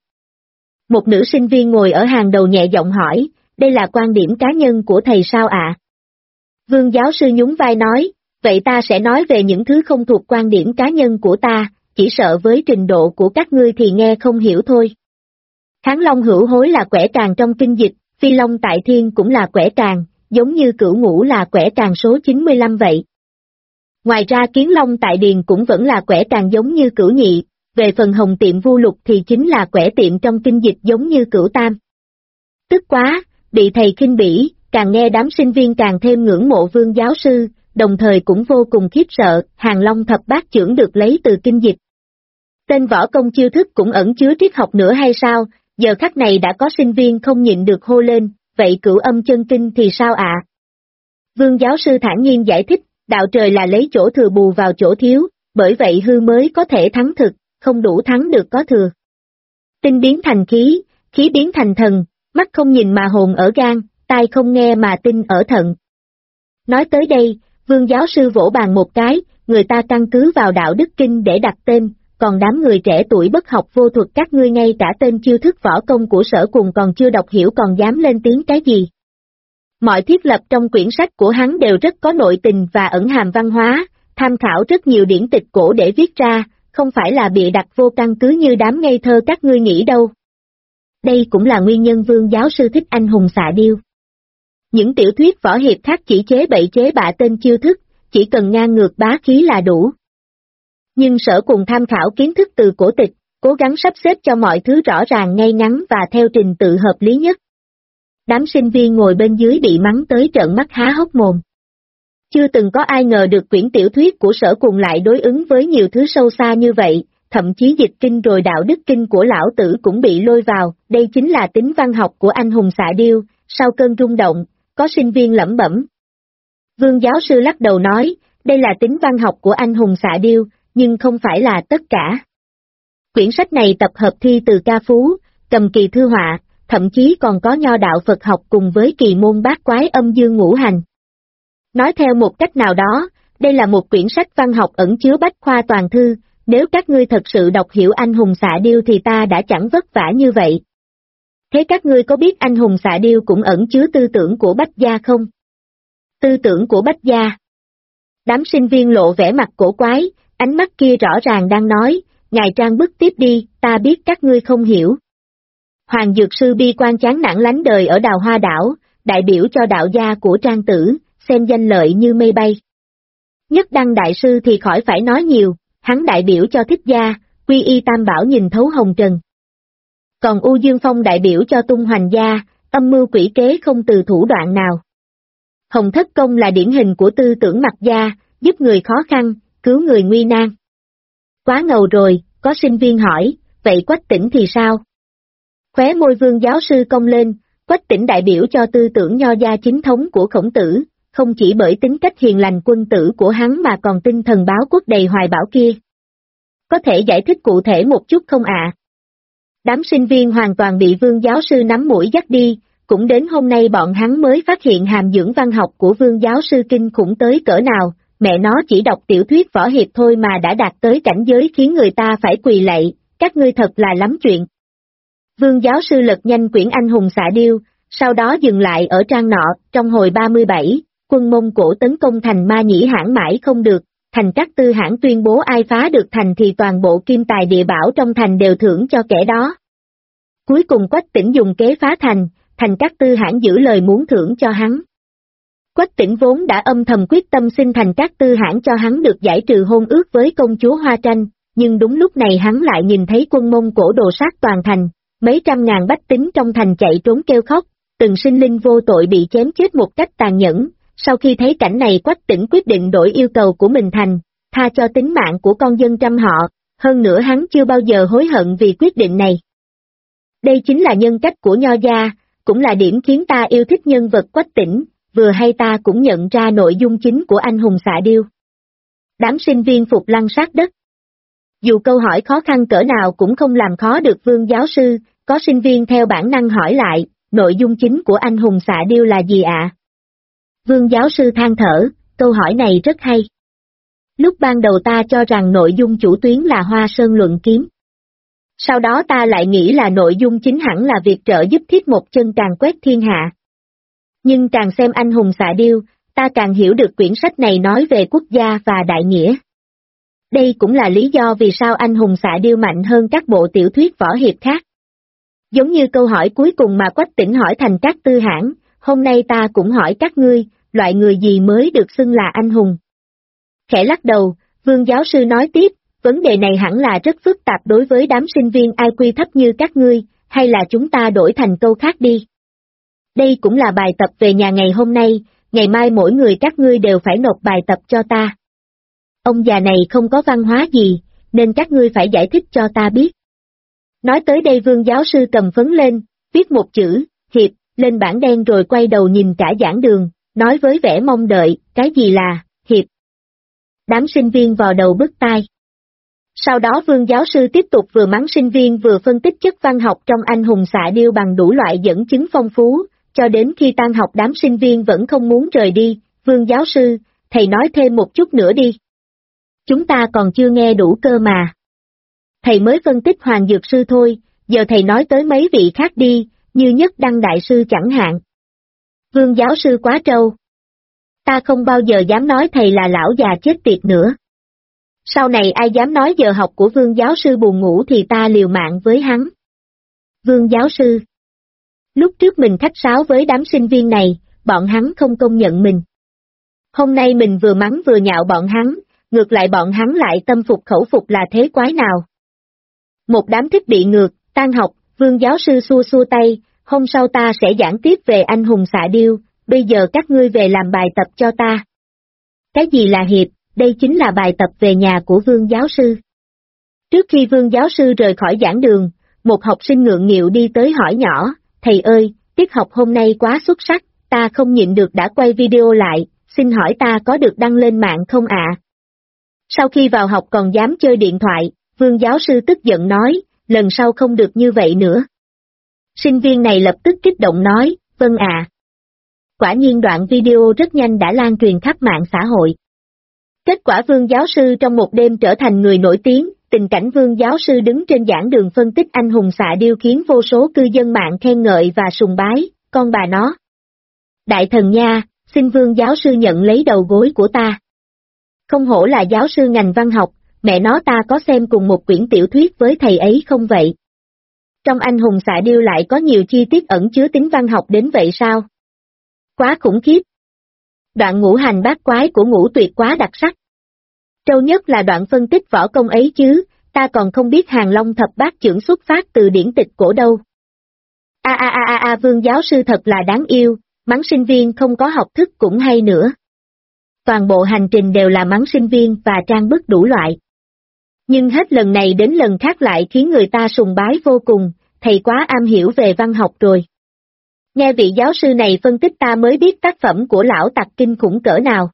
Một nữ sinh viên ngồi ở hàng đầu nhẹ giọng hỏi, đây là quan điểm cá nhân của thầy sao ạ? Vương giáo sư nhún vai nói, vậy ta sẽ nói về những thứ không thuộc quan điểm cá nhân của ta, chỉ sợ với trình độ của các ngươi thì nghe không hiểu thôi. Kháng Long hữu hối là quẻ tràng trong kinh dịch, Phi Long tại thiên cũng là quẻ tràng, giống như Cửu Ngũ là quẻ tràng số 95 vậy. Ngoài ra Kiến Long tại điền cũng vẫn là quẻ tràng giống như Cửu Nhị, về phần Hồng Tiệm Vu Lục thì chính là quẻ tiệm trong kinh dịch giống như Cửu Tam. Tức quá, bị thầy khinh bỉ, càng nghe đám sinh viên càng thêm ngưỡng mộ Vương giáo sư, đồng thời cũng vô cùng khiếp sợ, Hàng Long thập bát chưởng được lấy từ kinh dịch. Tên võ công chiêu thức cũng ẩn chứa triết học nữa hay sao, giờ khắc này đã có sinh viên không nhịn được hô lên, vậy Cửu Âm chân kinh thì sao ạ? Vương giáo sư thản nhiên giải thích, đạo trời là lấy chỗ thừa bù vào chỗ thiếu, bởi vậy hư mới có thể thắng thực, không đủ thắng được có thừa. Tinh biến thành khí, khí biến thành thần, mắt không nhìn mà hồn ở gan, tai không nghe mà tinh ở thận. Nói tới đây, Vương giáo sư vỗ bàn một cái, người ta căn cứ vào đạo đức kinh để đặt tên, còn đám người trẻ tuổi bất học vô thuật các ngươi ngay cả tên chiêu thức võ công của Sở Cùng còn chưa đọc hiểu còn dám lên tiếng cái gì. Mọi thiết lập trong quyển sách của hắn đều rất có nội tình và ẩn hàm văn hóa, tham khảo rất nhiều điển tịch cổ để viết ra, không phải là bịa đặt vô căn cứ như đám ngây thơ các ngươi nghĩ đâu. Đây cũng là nguyên nhân Vương giáo sư thích Anh hùng xạ điêu. Những tiểu thuyết võ hiệp khác chỉ chế bậy chế bạ tên chiêu thức, chỉ cần ngang ngược bá khí là đủ. Nhưng Sở Cùng tham khảo kiến thức từ cổ tịch, cố gắng sắp xếp cho mọi thứ rõ ràng ngay ngắn và theo trình tự hợp lý nhất. Đám sinh viên ngồi bên dưới bị mắng tới trợn mắt há hốc mồm. Chưa từng có ai ngờ được quyển tiểu thuyết của Sở Cùng lại đối ứng với nhiều thứ sâu xa như vậy, thậm chí dịch kinh rồi đạo đức kinh của lão tử cũng bị lôi vào, đây chính là tính văn học của anh hùng xạ điêu, sau cơn rung động, có sinh viên lẩm bẩm. Vương giáo sư lắc đầu nói, đây là tính văn học của anh hùng xạ điêu, nhưng không phải là tất cả. Quyển sách này tập hợp thi từ ca phú, cầm kỳ thư họa, thậm chí còn có nho đạo Phật học cùng với kỳ môn bát quái âm dương ngũ hành. Nói theo một cách nào đó, đây là một quyển sách văn học ẩn chứa bách khoa toàn thư, nếu các ngươi thật sự đọc hiểu anh hùng xạ điêu thì ta đã chẳng vất vả như vậy. Thế các ngươi có biết anh hùng xạ điêu cũng ẩn chứa tư tưởng của Bách Gia không? Tư tưởng của Bách Gia. Đám sinh viên lộ vẻ mặt cổ quái, ánh mắt kia rõ ràng đang nói, ngài Trang bức tiếp đi, ta biết các ngươi không hiểu. Hoàng Dược Sư bi quan chán nản lánh đời ở Đào Hoa Đảo, đại biểu cho đạo gia của Trang Tử, xem danh lợi như mây bay. Nhất Đăng Đại Sư thì khỏi phải nói nhiều, hắn đại biểu cho Thích Gia, quy y tam bảo nhìn thấu hồng trần. Còn U Dương Phong đại biểu cho Tung Hoành Gia, âm mưu quỷ kế không từ thủ đoạn nào. Hồng Thất Công là điển hình của tư tưởng Mặc Gia, giúp người khó khăn, cứu người nguy nan. Quá ngầu rồi, có sinh viên hỏi, vậy Quách Tĩnh thì sao? Khóe môi Vương giáo sư cong lên, Quách Tĩnh đại biểu cho tư tưởng nho gia chính thống của Khổng Tử, không chỉ bởi tính cách hiền lành quân tử của hắn mà còn tinh thần báo quốc đầy hoài bão kia. Có thể giải thích cụ thể một chút không ạ? Đám sinh viên hoàn toàn bị Vương giáo sư nắm mũi dắt đi, cũng đến hôm nay bọn hắn mới phát hiện hàm dưỡng văn học của Vương giáo sư kinh khủng tới cỡ nào, mẹ nó chỉ đọc tiểu thuyết võ hiệp thôi mà đã đạt tới cảnh giới khiến người ta phải quỳ lạy, các ngươi thật là lắm chuyện. Vương giáo sư lật nhanh quyển anh hùng xạ điêu, sau đó dừng lại ở trang nọ, trong hồi 37, quân Mông Cổ tấn công thành Ma Nhĩ Hãn mãi không được, thành Cát Tư Hãn tuyên bố ai phá được thành thì toàn bộ kim tài địa bảo trong thành đều thưởng cho kẻ đó. Cuối cùng Quách Tĩnh dùng kế phá thành, thành Cát Tư Hãn giữ lời muốn thưởng cho hắn. Quách Tĩnh vốn đã âm thầm quyết tâm xin thành Cát Tư Hãn cho hắn được giải trừ hôn ước với công chúa Hoa Tranh, nhưng đúng lúc này hắn lại nhìn thấy quân Mông Cổ đồ sát toàn thành, mấy trăm ngàn bách tính trong thành chạy trốn kêu khóc, từng sinh linh vô tội bị chém chết một cách tàn nhẫn. Sau khi thấy cảnh này Quách Tĩnh quyết định đổi yêu cầu của mình thành, tha cho tính mạng của con dân trăm họ, hơn nữa hắn chưa bao giờ hối hận vì quyết định này. Đây chính là nhân cách của nho gia, cũng là điểm khiến ta yêu thích nhân vật Quách Tĩnh, vừa hay ta cũng nhận ra nội dung chính của anh hùng xạ điêu. Đám sinh viên phục lăng sát đất. Dù câu hỏi khó khăn cỡ nào cũng không làm khó được Vương giáo sư, có sinh viên theo bản năng hỏi lại, nội dung chính của anh hùng xạ điêu là gì ạ? Vương giáo sư than thở, câu hỏi này rất hay. Lúc ban đầu ta cho rằng nội dung chủ tuyến là Hoa Sơn luận kiếm. Sau đó ta lại nghĩ là nội dung chính hẳn là việc trợ giúp Thiết Một Chân càn quét thiên hạ. Nhưng càng xem anh hùng xạ điêu, ta càng hiểu được quyển sách này nói về quốc gia và đại nghĩa. Đây cũng là lý do vì sao anh hùng xạ điêu mạnh hơn các bộ tiểu thuyết võ hiệp khác. Giống như câu hỏi cuối cùng mà Quách Tĩnh hỏi Thành Cát Tư Hãn, hôm nay ta cũng hỏi các ngươi, loại người gì mới được xưng là anh hùng? Khẽ lắc đầu, Vương giáo sư nói tiếp, vấn đề này hẳn là rất phức tạp đối với đám sinh viên IQ thấp như các ngươi, hay là chúng ta đổi thành câu khác đi. Đây cũng là bài tập về nhà ngày hôm nay, ngày mai mỗi người các ngươi đều phải nộp bài tập cho ta. Ông già này không có văn hóa gì, nên các ngươi phải giải thích cho ta biết. Nói tới đây Vương giáo sư cầm phấn lên, viết một chữ, hiệp, lên bảng đen rồi quay đầu nhìn cả giảng đường, nói với vẻ mong đợi, cái gì là, hiệp. Đám sinh viên vò đầu bứt tai. Sau đó Vương giáo sư tiếp tục vừa mắng sinh viên vừa phân tích chất văn học trong anh hùng xạ điêu bằng đủ loại dẫn chứng phong phú, cho đến khi tan học đám sinh viên vẫn không muốn rời đi. Vương giáo sư, thầy nói thêm một chút nữa đi. Chúng ta còn chưa nghe đủ cơ mà. Thầy mới phân tích Hoàng Dược Sư thôi, giờ thầy nói tới mấy vị khác đi, như Nhất Đăng Đại Sư chẳng hạn. Vương giáo sư quá trâu. Ta không bao giờ dám nói thầy là lão già chết tiệt nữa. Sau này ai dám nói giờ học của Vương giáo sư buồn ngủ thì ta liều mạng với hắn. Vương giáo sư. Lúc trước mình khách sáo với đám sinh viên này, bọn hắn không công nhận mình. Hôm nay mình vừa mắng vừa nhạo bọn hắn, ngược lại bọn hắn lại tâm phục khẩu phục là thế quái nào. Một đám thích bị ngược, tan học, Vương giáo sư xua xua tay, hôm sau ta sẽ giảng tiếp về anh hùng xạ điêu, bây giờ các ngươi về làm bài tập cho ta. Cái gì là hiệp, đây chính là bài tập về nhà của Vương giáo sư. Trước khi Vương giáo sư rời khỏi giảng đường, một học sinh ngượng nghịu đi tới hỏi nhỏ, thầy ơi, tiết học hôm nay quá xuất sắc, ta không nhịn được đã quay video lại, xin hỏi ta có được đăng lên mạng không ạ? Sau khi vào học còn dám chơi điện thoại, Vương giáo sư tức giận nói, lần sau không được như vậy nữa. Sinh viên này lập tức kích động nói, vâng ạ. Quả nhiên đoạn video rất nhanh đã lan truyền khắp mạng xã hội. Kết quả Vương giáo sư trong một đêm trở thành người nổi tiếng, tình cảnh Vương giáo sư đứng trên giảng đường phân tích anh hùng xạ điêu khiến vô số cư dân mạng khen ngợi và sùng bái, con bà nó. Đại thần nha, xin Vương giáo sư nhận lấy đầu gối của ta. Không hổ là giáo sư ngành văn học, mẹ nó ta có xem cùng một quyển tiểu thuyết với thầy ấy không vậy? Trong anh hùng xạ điêu lại có nhiều chi tiết ẩn chứa tính văn học đến vậy sao? Quá khủng khiếp. Đoạn ngũ hành bát quái của Ngũ Tuyệt quá đặc sắc. Trâu nhất là đoạn phân tích võ công ấy chứ, ta còn không biết Hàng Long thập bát chưởng xuất phát từ điển tịch cổ đâu. Vương giáo sư thật là đáng yêu, mắng sinh viên không có học thức cũng hay nữa. Toàn bộ hành trình đều là mắng sinh viên và trang bức đủ loại. Nhưng hết lần này đến lần khác lại khiến người ta sùng bái vô cùng, thầy quá am hiểu về văn học rồi. Nghe vị giáo sư này phân tích ta mới biết tác phẩm của lão tặc kinh khủng cỡ nào.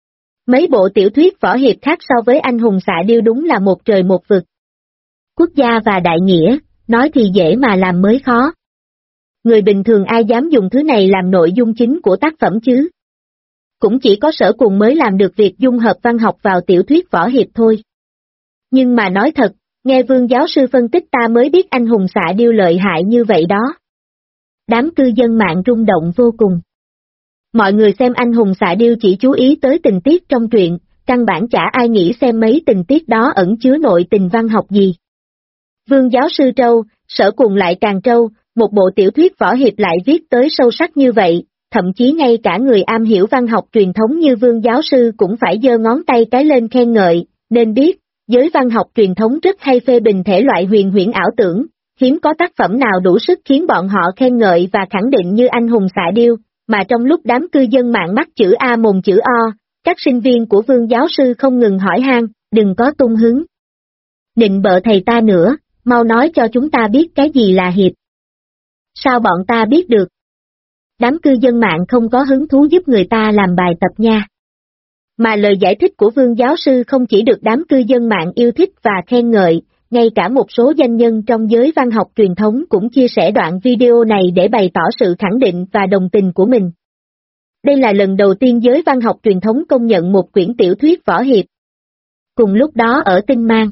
Mấy bộ tiểu thuyết võ hiệp khác so với anh hùng xạ điêu đúng là một trời một vực. Quốc gia và đại nghĩa, nói thì dễ mà làm mới khó. Người bình thường ai dám dùng thứ này làm nội dung chính của tác phẩm chứ? Cũng chỉ có Sở Cùng mới làm được việc dung hợp văn học vào tiểu thuyết võ hiệp thôi. Nhưng mà nói thật, nghe Vương giáo sư phân tích ta mới biết anh hùng xạ điêu lợi hại như vậy đó. Đám cư dân mạng rung động vô cùng. Mọi người xem anh hùng xạ điêu chỉ chú ý tới tình tiết trong truyện, căn bản chả ai nghĩ xem mấy tình tiết đó ẩn chứa nội tình văn học gì. Vương giáo sư trâu, Sở Cùng lại càng trâu, một bộ tiểu thuyết võ hiệp lại viết tới sâu sắc như vậy, thậm chí ngay cả người am hiểu văn học truyền thống như Vương giáo sư cũng phải giơ ngón tay cái lên khen ngợi, nên biết, giới văn học truyền thống rất hay phê bình thể loại huyền huyễn ảo tưởng, hiếm có tác phẩm nào đủ sức khiến bọn họ khen ngợi và khẳng định như anh hùng xạ điêu, mà trong lúc đám cư dân mạng mắc chữ A mồm chữ O, các sinh viên của Vương giáo sư không ngừng hỏi han, đừng có tung hứng. Nịnh bợ thầy ta nữa, mau nói cho chúng ta biết cái gì là hiệp. Sao bọn ta biết được? Đám cư dân mạng không có hứng thú giúp người ta làm bài tập nha. Mà lời giải thích của Vương giáo sư không chỉ được đám cư dân mạng yêu thích và khen ngợi, ngay cả một số danh nhân trong giới văn học truyền thống cũng chia sẻ đoạn video này để bày tỏ sự khẳng định và đồng tình của mình. Đây là lần đầu tiên giới văn học truyền thống công nhận một quyển tiểu thuyết võ hiệp. Cùng lúc đó ở Tinh Mang,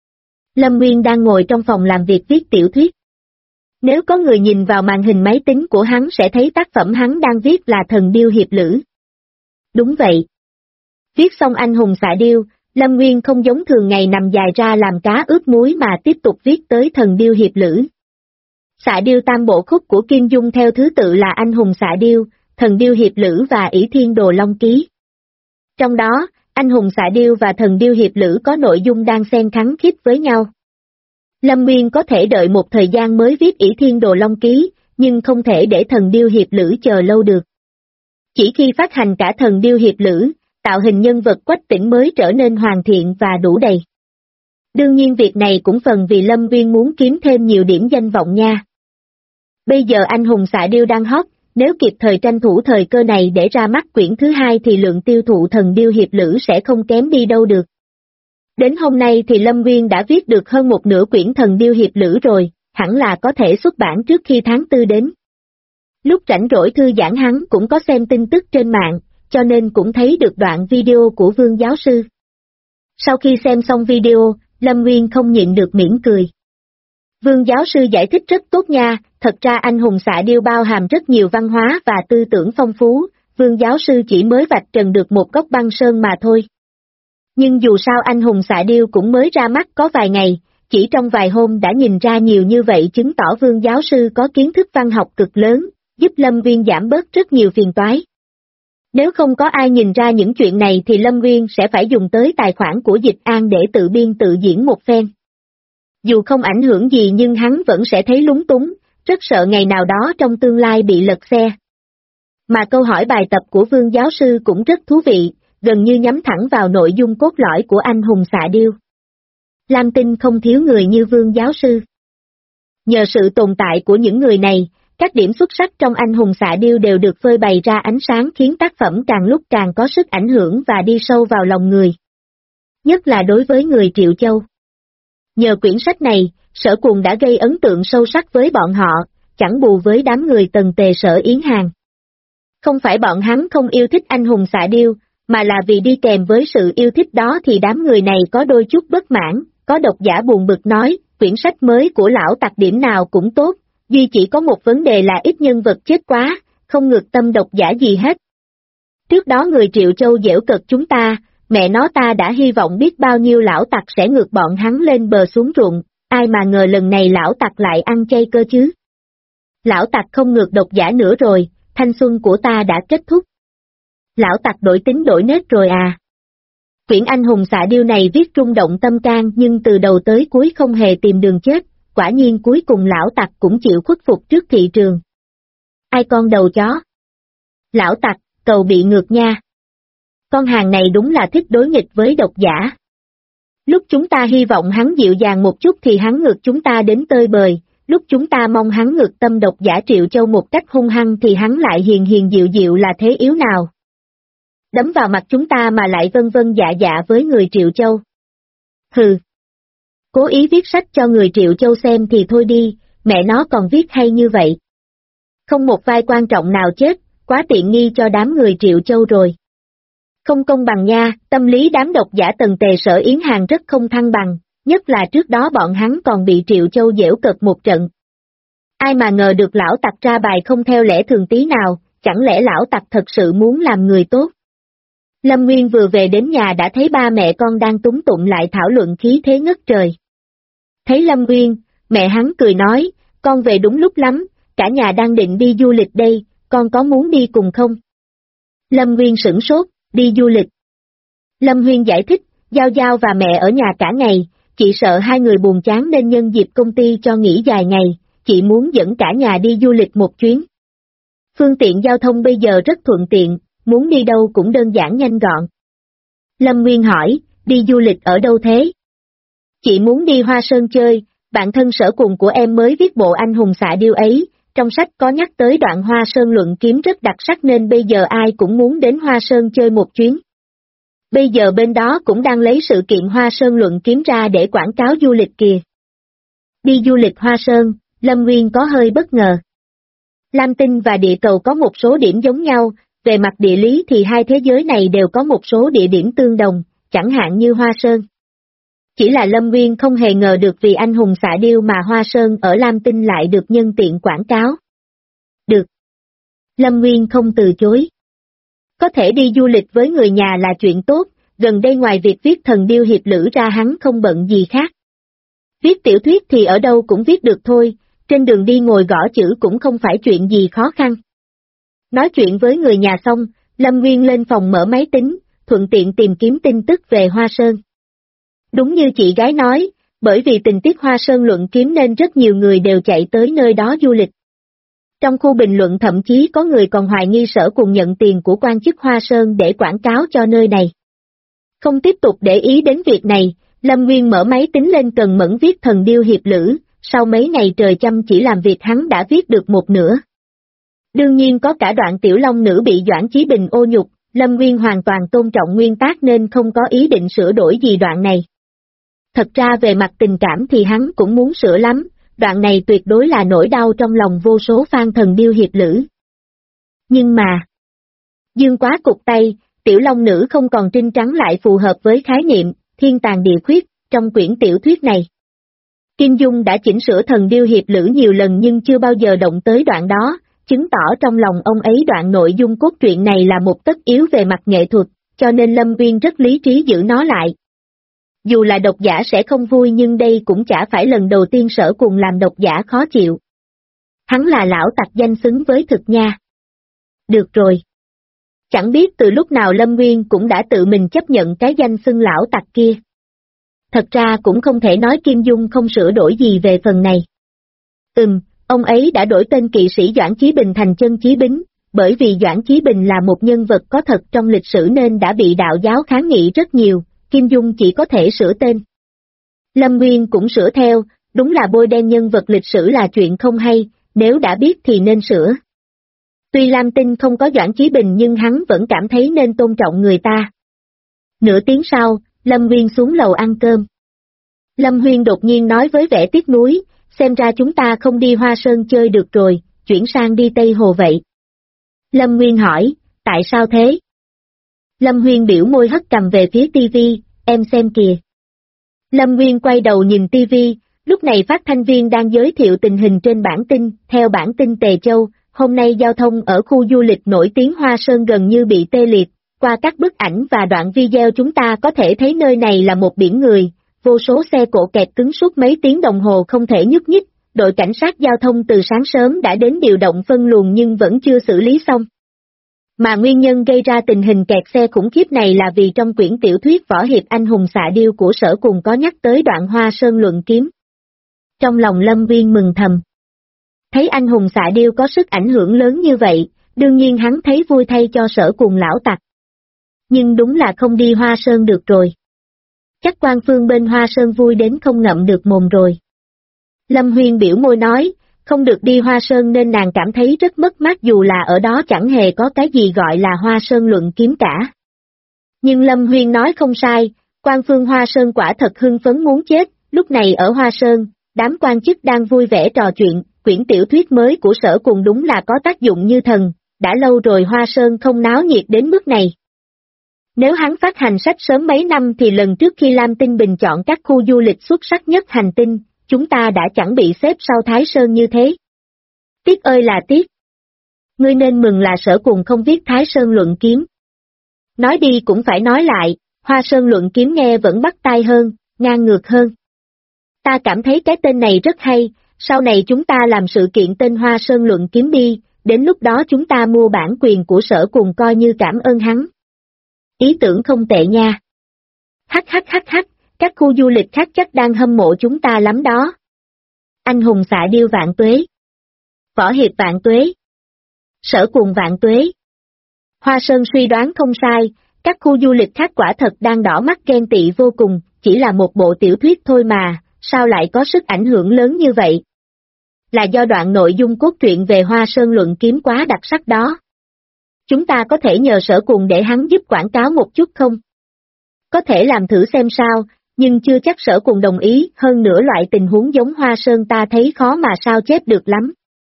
Lâm Nguyên đang ngồi trong phòng làm việc viết tiểu thuyết. Nếu có người nhìn vào màn hình máy tính của hắn sẽ thấy tác phẩm hắn đang viết là Thần Điêu Hiệp Lữ. Đúng vậy. Viết xong anh hùng xạ điêu, Lâm Nguyên không giống thường ngày nằm dài ra làm cá ướp muối mà tiếp tục viết tới thần điêu hiệp lữ. Xạ điêu tam bộ khúc của Kim Dung theo thứ tự là anh hùng xạ điêu, thần điêu hiệp lữ và ỷ thiên đồ long ký. Trong đó, anh hùng xạ điêu và thần điêu hiệp lữ có nội dung đang xen khắng khít với nhau. Lâm Nguyên có thể đợi một thời gian mới viết ỷ thiên đồ long ký, nhưng không thể để thần điêu hiệp lữ chờ lâu được. Chỉ khi phát hành cả thần điêu hiệp lữ, tạo hình nhân vật Quách Tĩnh mới trở nên hoàn thiện và đủ đầy. Đương nhiên việc này cũng phần vì Lâm Nguyên muốn kiếm thêm nhiều điểm danh vọng nha. Bây giờ anh hùng xạ điêu đang hot, nếu kịp thời tranh thủ thời cơ này để ra mắt quyển thứ hai thì lượng tiêu thụ thần điêu hiệp lữ sẽ không kém đi đâu được. Đến hôm nay thì Lâm Nguyên đã viết được hơn một nửa quyển thần điêu hiệp lữ rồi, hẳn là có thể xuất bản trước khi tháng 4 đến. Lúc rảnh rỗi thư giãn hắn cũng có xem tin tức trên mạng, cho nên cũng thấy được đoạn video của Vương giáo sư. Sau khi xem xong video, Lâm Nguyên không nhịn được mỉm cười. Vương giáo sư giải thích rất tốt nha, thật ra anh hùng xạ điêu bao hàm rất nhiều văn hóa và tư tưởng phong phú, Vương giáo sư chỉ mới vạch trần được một góc băng sơn mà thôi. Nhưng dù sao anh hùng xạ điêu cũng mới ra mắt có vài ngày, chỉ trong vài hôm đã nhìn ra nhiều như vậy chứng tỏ Vương giáo sư có kiến thức văn học cực lớn, giúp Lâm Nguyên giảm bớt rất nhiều phiền toái. Nếu không có ai nhìn ra những chuyện này thì Lâm Nguyên sẽ phải dùng tới tài khoản của Dịch An để tự biên tự diễn một phen. Dù không ảnh hưởng gì nhưng hắn vẫn sẽ thấy lúng túng, rất sợ ngày nào đó trong tương lai bị lật xe. Mà câu hỏi bài tập của Vương giáo sư cũng rất thú vị, gần như nhắm thẳng vào nội dung cốt lõi của anh hùng xạ điêu. Lam Tinh không thiếu người như Vương giáo sư. Nhờ sự tồn tại của những người này, các điểm xuất sắc trong anh hùng xạ điêu đều được phơi bày ra ánh sáng khiến tác phẩm càng lúc càng có sức ảnh hưởng và đi sâu vào lòng người. Nhất là đối với người Triệu Châu. Nhờ quyển sách này, Sở Cuồng đã gây ấn tượng sâu sắc với bọn họ, chẳng bù với đám người Tần Tề Sở Yến Hàng. Không phải bọn hắn không yêu thích anh hùng xạ điêu, mà là vì đi kèm với sự yêu thích đó thì đám người này có đôi chút bất mãn, có độc giả buồn bực nói, quyển sách mới của lão Tặc điểm nào cũng tốt, duy chỉ có một vấn đề là ít nhân vật chết quá, không ngược tâm độc giả gì hết. Trước đó người Triệu Châu giễu cợt chúng ta, mẹ nó ta đã hy vọng biết bao nhiêu lão Tặc sẽ ngược bọn hắn lên bờ xuống ruộng, ai mà ngờ lần này lão Tặc lại ăn chay cơ chứ. Lão Tặc không ngược độc giả nữa rồi, thanh xuân của ta đã kết thúc. Lão Tặc đổi tính đổi nết rồi à. Quyển anh hùng xạ điêu này viết rung động tâm can nhưng từ đầu tới cuối không hề tìm đường chết, quả nhiên cuối cùng lão Tặc cũng chịu khuất phục trước thị trường. Ai con đầu chó? Lão Tặc, cầu bị ngược nha. Con hàng này đúng là thích đối nghịch với độc giả. Lúc chúng ta hy vọng hắn dịu dàng một chút thì hắn ngược chúng ta đến tơi bời, lúc chúng ta mong hắn ngược tâm độc giả Triệu Châu một cách hung hăng thì hắn lại hiền hiền dịu dịu là thế yếu nào. Đấm vào mặt chúng ta mà lại vân vân dạ dạ với người Triệu Châu. Hừ. Cố ý viết sách cho người Triệu Châu xem thì thôi đi, mẹ nó còn viết hay như vậy. Không một vai quan trọng nào chết, quá tiện nghi cho đám người Triệu Châu rồi. Không công bằng nha, tâm lý đám độc giả Tần Tề Sở Yến Hàng rất không thăng bằng, nhất là trước đó bọn hắn còn bị Triệu Châu giễu cợt một trận. Ai mà ngờ được lão Tặc ra bài không theo lẽ thường tí nào, chẳng lẽ lão Tặc thật sự muốn làm người tốt? Lâm Nguyên vừa về đến nhà đã thấy ba mẹ con đang túng tụng lại thảo luận khí thế ngất trời. Thấy Lâm Nguyên, mẹ hắn cười nói, con về đúng lúc lắm, cả nhà đang định đi du lịch đây, con có muốn đi cùng không? Lâm Nguyên sửng sốt, đi du lịch. Lâm Nguyên giải thích, Giao Giao và mẹ ở nhà cả ngày, chị sợ hai người buồn chán nên nhân dịp công ty cho nghỉ dài ngày, chị muốn dẫn cả nhà đi du lịch một chuyến. Phương tiện giao thông bây giờ rất thuận tiện, muốn đi đâu cũng đơn giản nhanh gọn. Lâm Nguyên hỏi, đi du lịch ở đâu thế? Chị muốn đi Hoa Sơn chơi, bạn thân Sở Cuồng của em mới viết bộ anh hùng xạ điêu ấy, trong sách có nhắc tới đoạn Hoa Sơn luận kiếm rất đặc sắc nên bây giờ ai cũng muốn đến Hoa Sơn chơi một chuyến. Bây giờ bên đó cũng đang lấy sự kiện Hoa Sơn luận kiếm ra để quảng cáo du lịch kìa. Đi du lịch Hoa Sơn, Lâm Nguyên có hơi bất ngờ. Lam Tinh và địa cầu có một số điểm giống nhau, về mặt địa lý thì hai thế giới này đều có một số địa điểm tương đồng, chẳng hạn như Hoa Sơn. Chỉ là Lâm Nguyên không hề ngờ được vì anh hùng xạ điêu mà Hoa Sơn ở Lam Tinh lại được nhân tiện quảng cáo. Được. Lâm Nguyên không từ chối. Có thể đi du lịch với người nhà là chuyện tốt, gần đây ngoài việc viết Thần Điêu Hiệp Lữ ra hắn không bận gì khác. Viết tiểu thuyết thì ở đâu cũng viết được thôi, trên đường đi ngồi gõ chữ cũng không phải chuyện gì khó khăn. Nói chuyện với người nhà xong, Lâm Nguyên lên phòng mở máy tính, thuận tiện tìm kiếm tin tức về Hoa Sơn. Đúng như chị gái nói, bởi vì tình tiết Hoa Sơn luận kiếm nên rất nhiều người đều chạy tới nơi đó du lịch. Trong khu bình luận thậm chí có người còn hoài nghi Sở Cùng nhận tiền của quan chức Hoa Sơn để quảng cáo cho nơi này. Không tiếp tục để ý đến việc này, Lâm Nguyên mở máy tính lên cần mẫn viết Thần Điêu Hiệp Lữ, sau mấy ngày trời chăm chỉ làm việc hắn đã viết được một nửa. Đương nhiên có cả đoạn Tiểu Long Nữ bị Doãn Chí Bình ô nhục, Lâm Nguyên hoàn toàn tôn trọng nguyên tác nên không có ý định sửa đổi gì đoạn này. Thật ra về mặt tình cảm thì hắn cũng muốn sửa lắm, đoạn này tuyệt đối là nỗi đau trong lòng vô số fan Thần Điêu Hiệp Lữ. Nhưng mà, dương quá cụt tay, Tiểu Long Nữ không còn trinh trắng lại phù hợp với khái niệm thiên tàn địa khuyết trong quyển tiểu thuyết này. Kim Dung đã chỉnh sửa Thần Điêu Hiệp Lữ nhiều lần nhưng chưa bao giờ động tới đoạn đó, chứng tỏ trong lòng ông ấy đoạn nội dung cốt truyện này là một tất yếu về mặt nghệ thuật, cho nên Lâm Nguyên rất lý trí giữ nó lại. Dù là độc giả sẽ không vui nhưng đây cũng chả phải lần đầu tiên Sở Cùng làm độc giả khó chịu. Hắn là lão tặc danh xứng với thực nha. Được rồi. Chẳng biết từ lúc nào Lâm Nguyên cũng đã tự mình chấp nhận cái danh xưng lão tặc kia. Thật ra cũng không thể nói Kim Dung không sửa đổi gì về phần này. Ông ấy đã đổi tên kỵ sĩ Doãn Chí Bình thành Chân Chí Bính, bởi vì Doãn Chí Bình là một nhân vật có thật trong lịch sử nên đã bị đạo giáo kháng nghị rất nhiều, Kim Dung chỉ có thể sửa tên. Lâm Nguyên cũng sửa theo, đúng là bôi đen nhân vật lịch sử là chuyện không hay, nếu đã biết thì nên sửa. Tuy Lam Tinh không có Doãn Chí Bình nhưng hắn vẫn cảm thấy nên tôn trọng người ta. Nửa tiếng sau, Lâm Nguyên xuống lầu ăn cơm. Lâm Huyên đột nhiên nói với vẻ tiếc nuối, xem ra chúng ta không đi Hoa Sơn chơi được rồi, chuyển sang đi Tây Hồ vậy. Lâm Nguyên hỏi, tại sao thế? Lâm Huyên biểu môi hất cầm về phía tivi, em xem kìa. Lâm Nguyên quay đầu nhìn tivi, lúc này phát thanh viên đang giới thiệu tình hình trên bản tin, theo bản tin Tề Châu, hôm nay giao thông ở khu du lịch nổi tiếng Hoa Sơn gần như bị tê liệt, qua các bức ảnh và đoạn video chúng ta có thể thấy nơi này là một biển người, vô số xe cộ kẹt cứng suốt mấy tiếng đồng hồ không thể nhúc nhích, đội cảnh sát giao thông từ sáng sớm đã đến điều động phân luồng nhưng vẫn chưa xử lý xong. Mà nguyên nhân gây ra tình hình kẹt xe khủng khiếp này là vì trong quyển tiểu thuyết võ hiệp anh hùng xạ điêu của Sở Cùng có nhắc tới đoạn Hoa Sơn luận kiếm. Trong lòng Lâm Nguyên mừng thầm. Thấy anh hùng xạ điêu có sức ảnh hưởng lớn như vậy, đương nhiên hắn thấy vui thay cho Sở Cùng lão tặc. Nhưng đúng là không đi Hoa Sơn được rồi. Chắc quan phương bên Hoa Sơn vui đến không ngậm được mồm rồi. Lâm Huyên biểu môi nói, không được đi Hoa Sơn nên nàng cảm thấy rất mất mát dù là ở đó chẳng hề có cái gì gọi là Hoa Sơn luận kiếm cả. Nhưng Lâm Huyên nói không sai, quan phương Hoa Sơn quả thật hưng phấn muốn chết, lúc này ở Hoa Sơn, đám quan chức đang vui vẻ trò chuyện, quyển tiểu thuyết mới của Sở Cùng đúng là có tác dụng như thần, đã lâu rồi Hoa Sơn không náo nhiệt đến mức này. Nếu hắn phát hành sách sớm mấy năm thì lần trước khi Lam Tinh bình chọn các khu du lịch xuất sắc nhất hành tinh, chúng ta đã chẳng bị xếp sau Thái Sơn như thế. Tiếc ơi là tiếc. Ngươi nên mừng là Sở Cùng không viết Thái Sơn luận kiếm. Nói đi cũng phải nói lại, Hoa Sơn luận kiếm nghe vẫn bắt tai hơn, ngang ngược hơn. Ta cảm thấy cái tên này rất hay, sau này chúng ta làm sự kiện tên Hoa Sơn luận kiếm đi, đến lúc đó chúng ta mua bản quyền của Sở Cùng coi như cảm ơn hắn. Ý tưởng không tệ nha. Hắc, các khu du lịch khác chắc đang hâm mộ chúng ta lắm đó. Anh hùng xạ điêu vạn tuế. Võ hiệp vạn tuế. Sở Cùng vạn tuế. Hoa Sơn suy đoán không sai, các khu du lịch khác quả thật đang đỏ mắt ghen tị vô cùng, chỉ là một bộ tiểu thuyết thôi mà, sao lại có sức ảnh hưởng lớn như vậy? Là do đoạn nội dung cốt truyện về Hoa Sơn luận kiếm quá đặc sắc đó. Chúng ta có thể nhờ Sở Cùng để hắn giúp quảng cáo một chút không? Có thể làm thử xem sao, nhưng chưa chắc Sở Cùng đồng ý, hơn nữa loại tình huống giống Hoa Sơn ta thấy khó mà sao chép được lắm.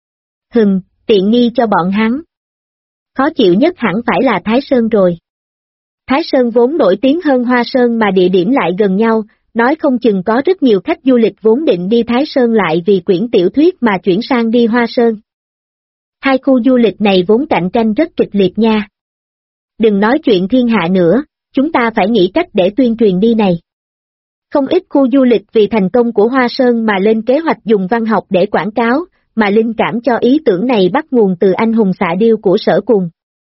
Tiện nghi cho bọn hắn. Khó chịu nhất hẳn phải là Thái Sơn rồi. Thái Sơn vốn nổi tiếng hơn Hoa Sơn mà địa điểm lại gần nhau, nói không chừng có rất nhiều khách du lịch vốn định đi Thái Sơn lại vì quyển tiểu thuyết mà chuyển sang đi Hoa Sơn. Hai khu du lịch này vốn cạnh tranh rất kịch liệt nha. Đừng nói chuyện thiên hạ nữa, chúng ta phải nghĩ cách để tuyên truyền đi này. Không ít khu du lịch vì thành công của Hoa Sơn mà lên kế hoạch dùng văn học để quảng cáo, mà linh cảm cho ý tưởng này bắt nguồn từ anh hùng xạ điêu của Sở Cùng.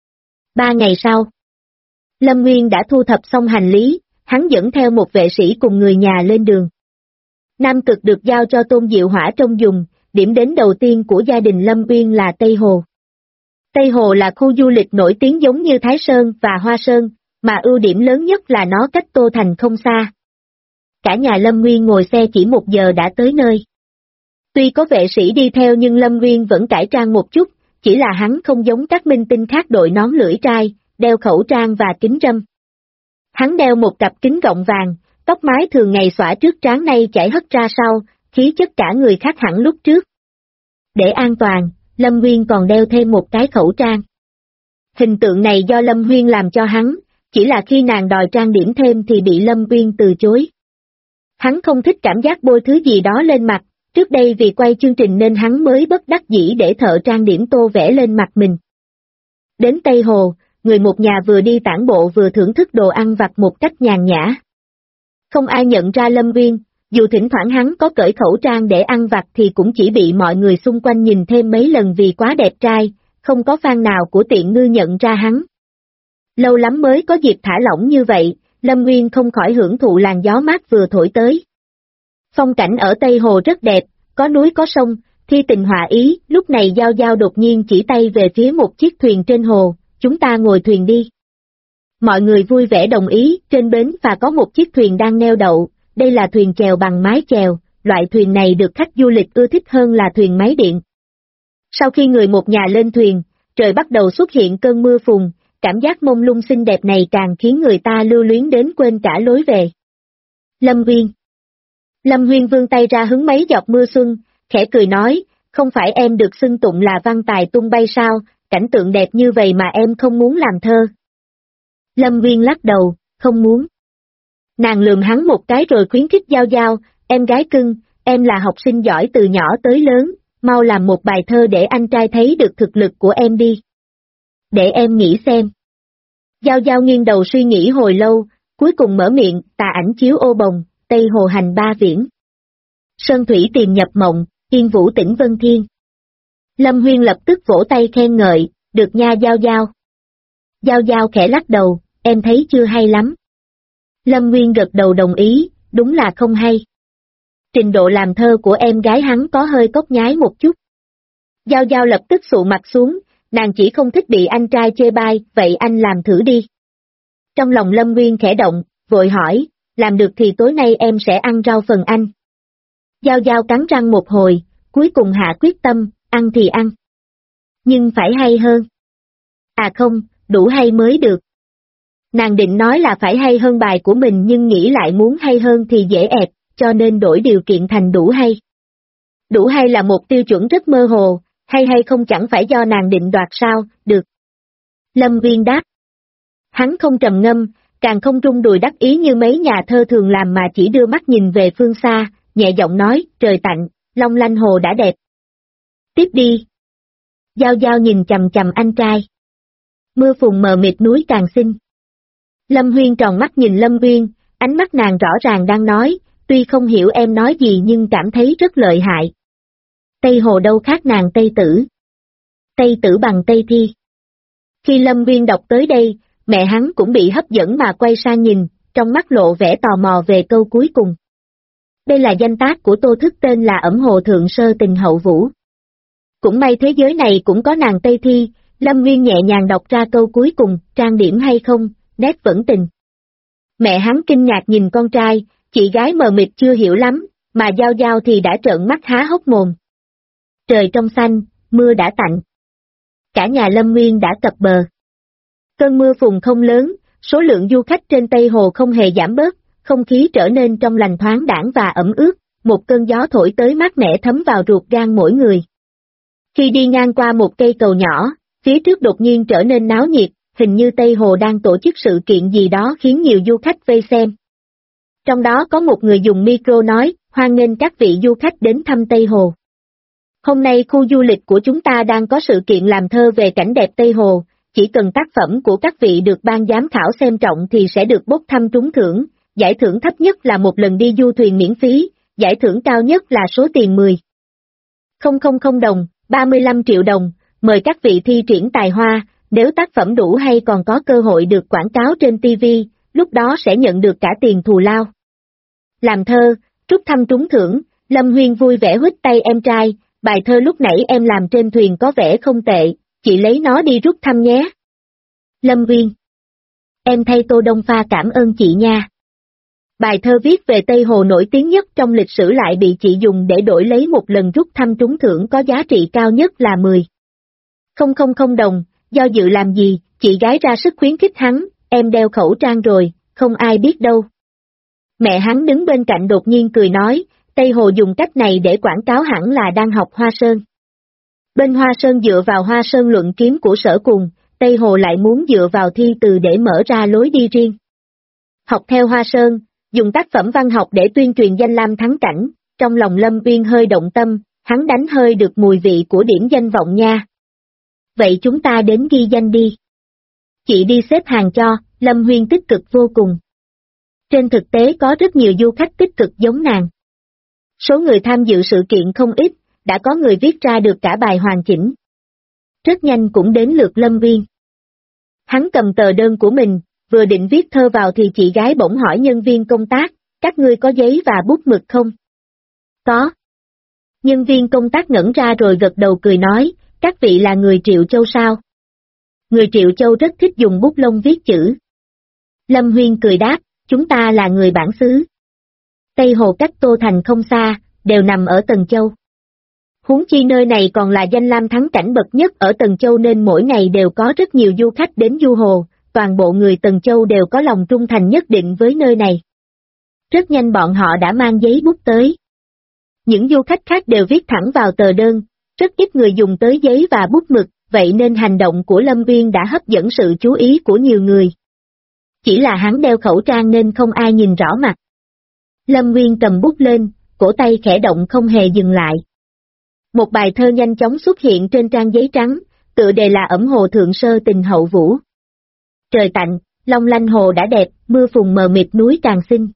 3 ngày sau, Lâm Nguyên đã thu thập xong hành lý, hắn dẫn theo một vệ sĩ cùng người nhà lên đường. Nam Cực được giao cho Tôn Diệu Hỏa trông dùng, điểm đến đầu tiên của gia đình Lâm Uyên là Tây Hồ. Tây Hồ là khu du lịch nổi tiếng giống như Thái Sơn và Hoa Sơn, mà ưu điểm lớn nhất là nó cách Tô Thành không xa. Cả nhà Lâm Nguyên ngồi xe chỉ 1 giờ đã tới nơi. Tuy có vệ sĩ đi theo nhưng Lâm Nguyên vẫn cải trang một chút, chỉ là hắn không giống các minh tinh khác đội nón lưỡi trai, đeo khẩu trang và kính râm. Hắn đeo một cặp kính gọng vàng, tóc mái thường ngày xõa trước trán nay chảy hất ra sau, khí chất cả người khác hẳn lúc trước. Để an toàn, Lâm Nguyên còn đeo thêm một cái khẩu trang. Hình tượng này do Lâm Huyên làm cho hắn, chỉ là khi nàng đòi trang điểm thêm thì bị Lâm Nguyên từ chối. Hắn không thích cảm giác bôi thứ gì đó lên mặt, trước đây vì quay chương trình nên hắn mới bất đắc dĩ để thợ trang điểm tô vẽ lên mặt mình. Đến Tây Hồ, người một nhà vừa đi tản bộ vừa thưởng thức đồ ăn vặt một cách nhàn nhã. Không ai nhận ra Lâm Nguyên, dù thỉnh thoảng hắn có cởi khẩu trang để ăn vặt thì cũng chỉ bị mọi người xung quanh nhìn thêm mấy lần vì quá đẹp trai, không có fan nào của tiện ngư nhận ra hắn. Lâu lắm mới có dịp thả lỏng như vậy, Lâm Nguyên không khỏi hưởng thụ làn gió mát vừa thổi tới. Phong cảnh ở Tây Hồ rất đẹp, có núi có sông, thi tình hòa ý, lúc này Giao Giao đột nhiên chỉ tay về phía một chiếc thuyền trên hồ, chúng ta ngồi thuyền đi. Mọi người vui vẻ đồng ý, trên bến phà có một chiếc thuyền đang neo đậu, đây là thuyền chèo bằng mái chèo, loại thuyền này được khách du lịch ưa thích hơn là thuyền máy điện. Sau khi người một nhà lên thuyền, trời bắt đầu xuất hiện cơn mưa phùn, cảm giác mông lung xinh đẹp này càng khiến người ta lưu luyến đến quên cả lối về. Lâm Huyên vươn tay ra hứng mấy giọt mưa xuân, khẽ cười nói, không phải em được xưng tụng là văn tài tung bay sao, cảnh tượng đẹp như vậy mà em không muốn làm thơ. Lâm Nguyên lắc đầu, không muốn. Nàng lườm hắn một cái rồi khuyến khích Giao Giao, em gái cưng, em là học sinh giỏi từ nhỏ tới lớn, mau làm một bài thơ để anh trai thấy được thực lực của em đi. Để em nghĩ xem. Giao Giao nghiêng đầu suy nghĩ hồi lâu, cuối cùng mở miệng, tà ảnh chiếu ô bồng, Tây Hồ hành ba viễn. Sơn thủy tìm nhập mộng, yên vũ tỉnh Vân Thiên. Lâm Huyên lập tức vỗ tay khen ngợi, được nha Giao Giao. Giao Giao khẽ lắc đầu, em thấy chưa hay lắm. Lâm Nguyên gật đầu đồng ý, đúng là không hay. Trình độ làm thơ của em gái hắn có hơi cốc nhái một chút. Giao Giao lập tức sụ mặt xuống, nàng chỉ không thích bị anh trai chê bai, vậy anh làm thử đi. Trong lòng Lâm Nguyên khẽ động, vội hỏi, làm được thì tối nay em sẽ ăn rau phần anh. Giao Giao cắn răng một hồi, cuối cùng hạ quyết tâm, ăn thì ăn. Nhưng phải hay hơn. À không, đủ hay mới được. Nàng định nói là phải hay hơn bài của mình nhưng nghĩ lại muốn hay hơn thì dễ ẹt, cho nên đổi điều kiện thành đủ hay. Đủ hay là một tiêu chuẩn rất mơ hồ, hay không chẳng phải do nàng định đoạt sao, được. Lâm Nguyên đáp. Hắn không trầm ngâm, càng không rung đùi đắc ý như mấy nhà thơ thường làm mà chỉ đưa mắt nhìn về phương xa, nhẹ giọng nói, trời tạnh, long lanh hồ đã đẹp. Tiếp đi. Giao Giao nhìn chằm chằm anh trai. Mưa phùn mờ mịt núi càng xinh. Lâm Huyên tròn mắt nhìn Lâm Nguyên, ánh mắt nàng rõ ràng đang nói, tuy không hiểu em nói gì nhưng cảm thấy rất lợi hại. Tây Hồ đâu khác nàng Tây Tử. Tây Tử bằng Tây Thi. Khi Lâm Nguyên đọc tới đây, mẹ hắn cũng bị hấp dẫn mà quay sang nhìn, trong mắt lộ vẻ tò mò về câu cuối cùng. Đây là danh tác của Tô Thức tên là Ẩm Hồ Thượng Sơ Tình Hậu Vũ. Cũng may thế giới này cũng có nàng Tây Thi, Lâm Nguyên nhẹ nhàng đọc ra câu cuối cùng, trang điểm hay không, nét vẫn tình. Mẹ hắn kinh ngạc nhìn con trai, chị gái mờ mịt chưa hiểu lắm, mà Giao Giao thì đã trợn mắt há hốc mồm. Trời trong xanh, mưa đã tạnh. Cả nhà Lâm Nguyên đã cập bờ. Cơn mưa phùn không lớn, số lượng du khách trên Tây Hồ không hề giảm bớt, không khí trở nên trong lành thoáng đãng và ẩm ướt, một cơn gió thổi tới mát mẻ thấm vào ruột gan mỗi người. Khi đi ngang qua một cây cầu nhỏ, phía trước đột nhiên trở nên náo nhiệt, hình như Tây Hồ đang tổ chức sự kiện gì đó khiến nhiều du khách vây xem. Trong đó có một người dùng micro nói, hoan nghênh các vị du khách đến thăm Tây Hồ. Hôm nay khu du lịch của chúng ta đang có sự kiện làm thơ về cảnh đẹp Tây Hồ, chỉ cần tác phẩm của các vị được ban giám khảo xem trọng thì sẽ được bốc thăm trúng thưởng, giải thưởng thấp nhất là một lần đi du thuyền miễn phí, giải thưởng cao nhất là số tiền 10.000 đồng, 35 triệu đồng, mời các vị thi triển tài hoa, nếu tác phẩm đủ hay còn có cơ hội được quảng cáo trên TV, lúc đó sẽ nhận được cả tiền thù lao. Làm thơ, rút thăm trúng thưởng, Lâm Huyên vui vẻ huých tay em trai, bài thơ lúc nãy em làm trên thuyền có vẻ không tệ, chị lấy nó đi rút thăm nhé. Lâm Huyên: Em thay Tô Đông Pha cảm ơn chị nha. Bài thơ viết về Tây Hồ nổi tiếng nhất trong lịch sử lại bị chị dùng để đổi lấy một lần rút thăm trúng thưởng có giá trị cao nhất là 10.000 đồng, do dự làm gì, chị gái ra sức khuyến khích hắn, em đeo khẩu trang rồi, không ai biết đâu. Mẹ hắn đứng bên cạnh đột nhiên cười nói, Tây Hồ dùng cách này để quảng cáo hẳn là đang học Hoa Sơn. Bên Hoa Sơn dựa vào Hoa Sơn luận kiếm của Sở Cùng, Tây Hồ lại muốn dựa vào thi từ để mở ra lối đi riêng. Học theo Hoa Sơn, dùng tác phẩm văn học để tuyên truyền danh lam thắng cảnh, trong lòng Lâm Uyên hơi động tâm, hắn đánh hơi được mùi vị của điểm danh vọng nha. Vậy chúng ta đến ghi danh đi. Chị đi xếp hàng cho, Lâm Huyên tích cực vô cùng. Trên thực tế có rất nhiều du khách tích cực giống nàng. Số người tham dự sự kiện không ít, đã có người viết ra được cả bài hoàn chỉnh. Rất nhanh cũng đến lượt Lâm Uyên. Hắn cầm tờ đơn của mình, vừa định viết thơ vào thì chị gái bỗng hỏi nhân viên công tác, các ngươi có giấy và bút mực không? Có. Nhân viên công tác ngẩn ra rồi gật đầu cười nói, các vị là người Triệu Châu sao? Người Triệu Châu rất thích dùng bút lông viết chữ. Lâm Huyên cười đáp, chúng ta là người bản xứ. Tây Hồ cách Tô Thành không xa, đều nằm ở Tần Châu. Huống chi nơi này còn là danh lam thắng cảnh bậc nhất ở Tần Châu nên mỗi ngày đều có rất nhiều du khách đến du hồ, toàn bộ người Tần Châu đều có lòng trung thành nhất định với nơi này. Rất nhanh bọn họ đã mang giấy bút tới. Những du khách khác đều viết thẳng vào tờ đơn, rất ít người dùng tới giấy và bút mực, vậy nên hành động của Lâm Uyên đã hấp dẫn sự chú ý của nhiều người. Chỉ là hắn đeo khẩu trang nên không ai nhìn rõ mặt. Lâm Uyên cầm bút lên, cổ tay khẽ động không hề dừng lại. Một bài thơ nhanh chóng xuất hiện trên trang giấy trắng, tựa đề là Ẩm Hồ Thượng Sơ Tình Hậu Vũ. Trời tạnh, long lanh hồ đã đẹp, mưa phùn mờ mịt núi càng xinh.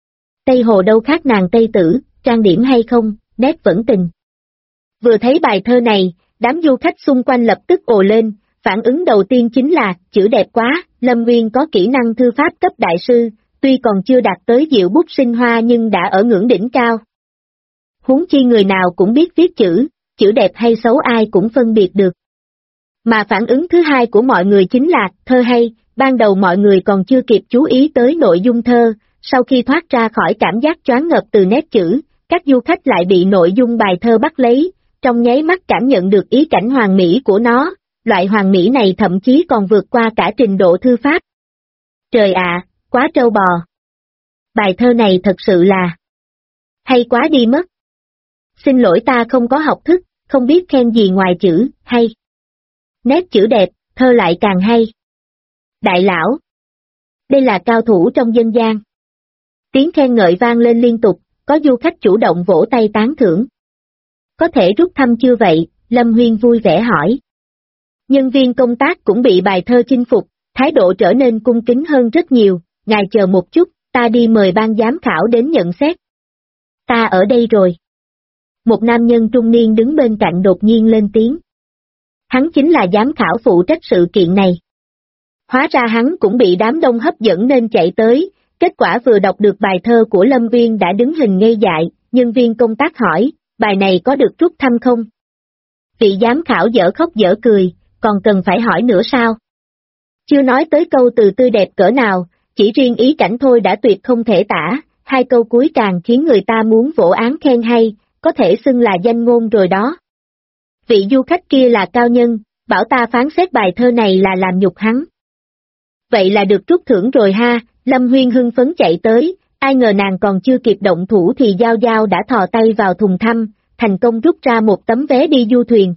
Tây Hồ đâu khác nàng Tây Tử, trang điểm hay không, nét vẫn tình. Vừa thấy bài thơ này, đám du khách xung quanh lập tức ồ lên, phản ứng đầu tiên chính là, chữ đẹp quá, Lâm Uyên có kỹ năng thư pháp cấp đại sư, tuy còn chưa đạt tới diệu bút sinh hoa nhưng đã ở ngưỡng đỉnh cao. Huống chi người nào cũng biết viết chữ đẹp hay xấu ai cũng phân biệt được. Mà phản ứng thứ hai của mọi người chính là, thơ hay, ban đầu mọi người còn chưa kịp chú ý tới nội dung thơ, sau khi thoát ra khỏi cảm giác choáng ngợp từ nét chữ, các du khách lại bị nội dung bài thơ bắt lấy, trong nháy mắt cảm nhận được ý cảnh hoàn mỹ của nó, loại hoàn mỹ này thậm chí còn vượt qua cả trình độ thư pháp. Trời ạ, quá trâu bò! Bài thơ này thật sự là hay quá đi mất. Xin lỗi ta không có học thức, không biết khen gì ngoài chữ, hay. Nét chữ đẹp, thơ lại càng hay. Đại lão! Đây là cao thủ trong dân gian. Tiếng khen ngợi vang lên liên tục, có du khách chủ động vỗ tay tán thưởng. Có thể rút thăm chưa vậy? Lâm Huyên vui vẻ hỏi. Nhân viên công tác cũng bị bài thơ chinh phục, thái độ trở nên cung kính hơn rất nhiều, ngài chờ một chút, ta đi mời ban giám khảo đến nhận xét. Ta ở đây rồi. Một nam nhân trung niên đứng bên cạnh đột nhiên lên tiếng. Hắn chính là giám khảo phụ trách sự kiện này. Hóa ra hắn cũng bị đám đông hấp dẫn nên chạy tới, kết quả vừa đọc được bài thơ của Lâm Uyên đã đứng hình ngây dại, nhân viên công tác hỏi, bài này có được rút thăm không? Vị giám khảo dở khóc dở cười, còn cần phải hỏi nữa sao? Chưa nói tới câu từ tươi đẹp cỡ nào, chỉ riêng ý cảnh thôi đã tuyệt không thể tả, hai câu cuối càng khiến người ta muốn vỗ án khen hay, có thể xưng là danh ngôn rồi đó. Vị du khách kia là cao nhân, bảo ta phán xét bài thơ này là làm nhục hắn. Vậy là được rút thưởng rồi ha, Lâm Huyên hưng phấn chạy tới, ai ngờ nàng còn chưa kịp động thủ thì Giao Giao đã thò tay vào thùng thăm, thành công rút ra một tấm vé đi du thuyền.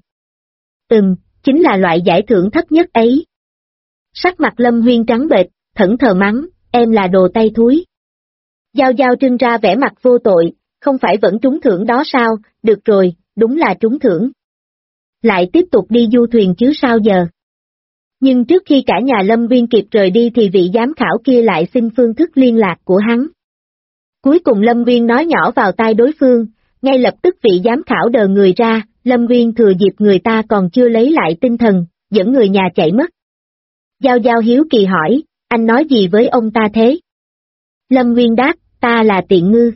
Chính là loại giải thưởng thấp nhất ấy. Sắc mặt Lâm Huyên trắng bệch, thẫn thờ mắng, em là đồ tay thúi. Giao Giao trưng ra vẻ mặt vô tội, không phải vẫn trúng thưởng đó sao, được rồi, đúng là trúng thưởng. Lại tiếp tục đi du thuyền chứ sao giờ. Nhưng trước khi cả nhà Lâm Viên kịp rời đi thì vị giám khảo kia lại xin phương thức liên lạc của hắn. Cuối cùng Lâm Viên nói nhỏ vào tai đối phương, ngay lập tức vị giám khảo đờ người ra, Lâm Viên thừa dịp người ta còn chưa lấy lại tinh thần, dẫn người nhà chạy mất. Giao Giao hiếu kỳ hỏi, anh nói gì với ông ta thế? Lâm Viên đáp, ta là Tiện Ngư.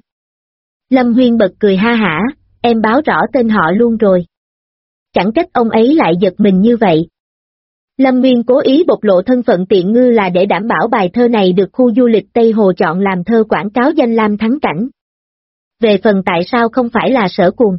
Lâm Huyên bật cười ha hả, em báo rõ tên họ luôn rồi. Chẳng trách ông ấy lại giật mình như vậy. Lâm Viên cố ý bộc lộ thân phận Tiện Ngư là để đảm bảo bài thơ này được khu du lịch Tây Hồ chọn làm thơ quảng cáo danh lam thắng cảnh. Về phần tại sao không phải là Sở Cuồng?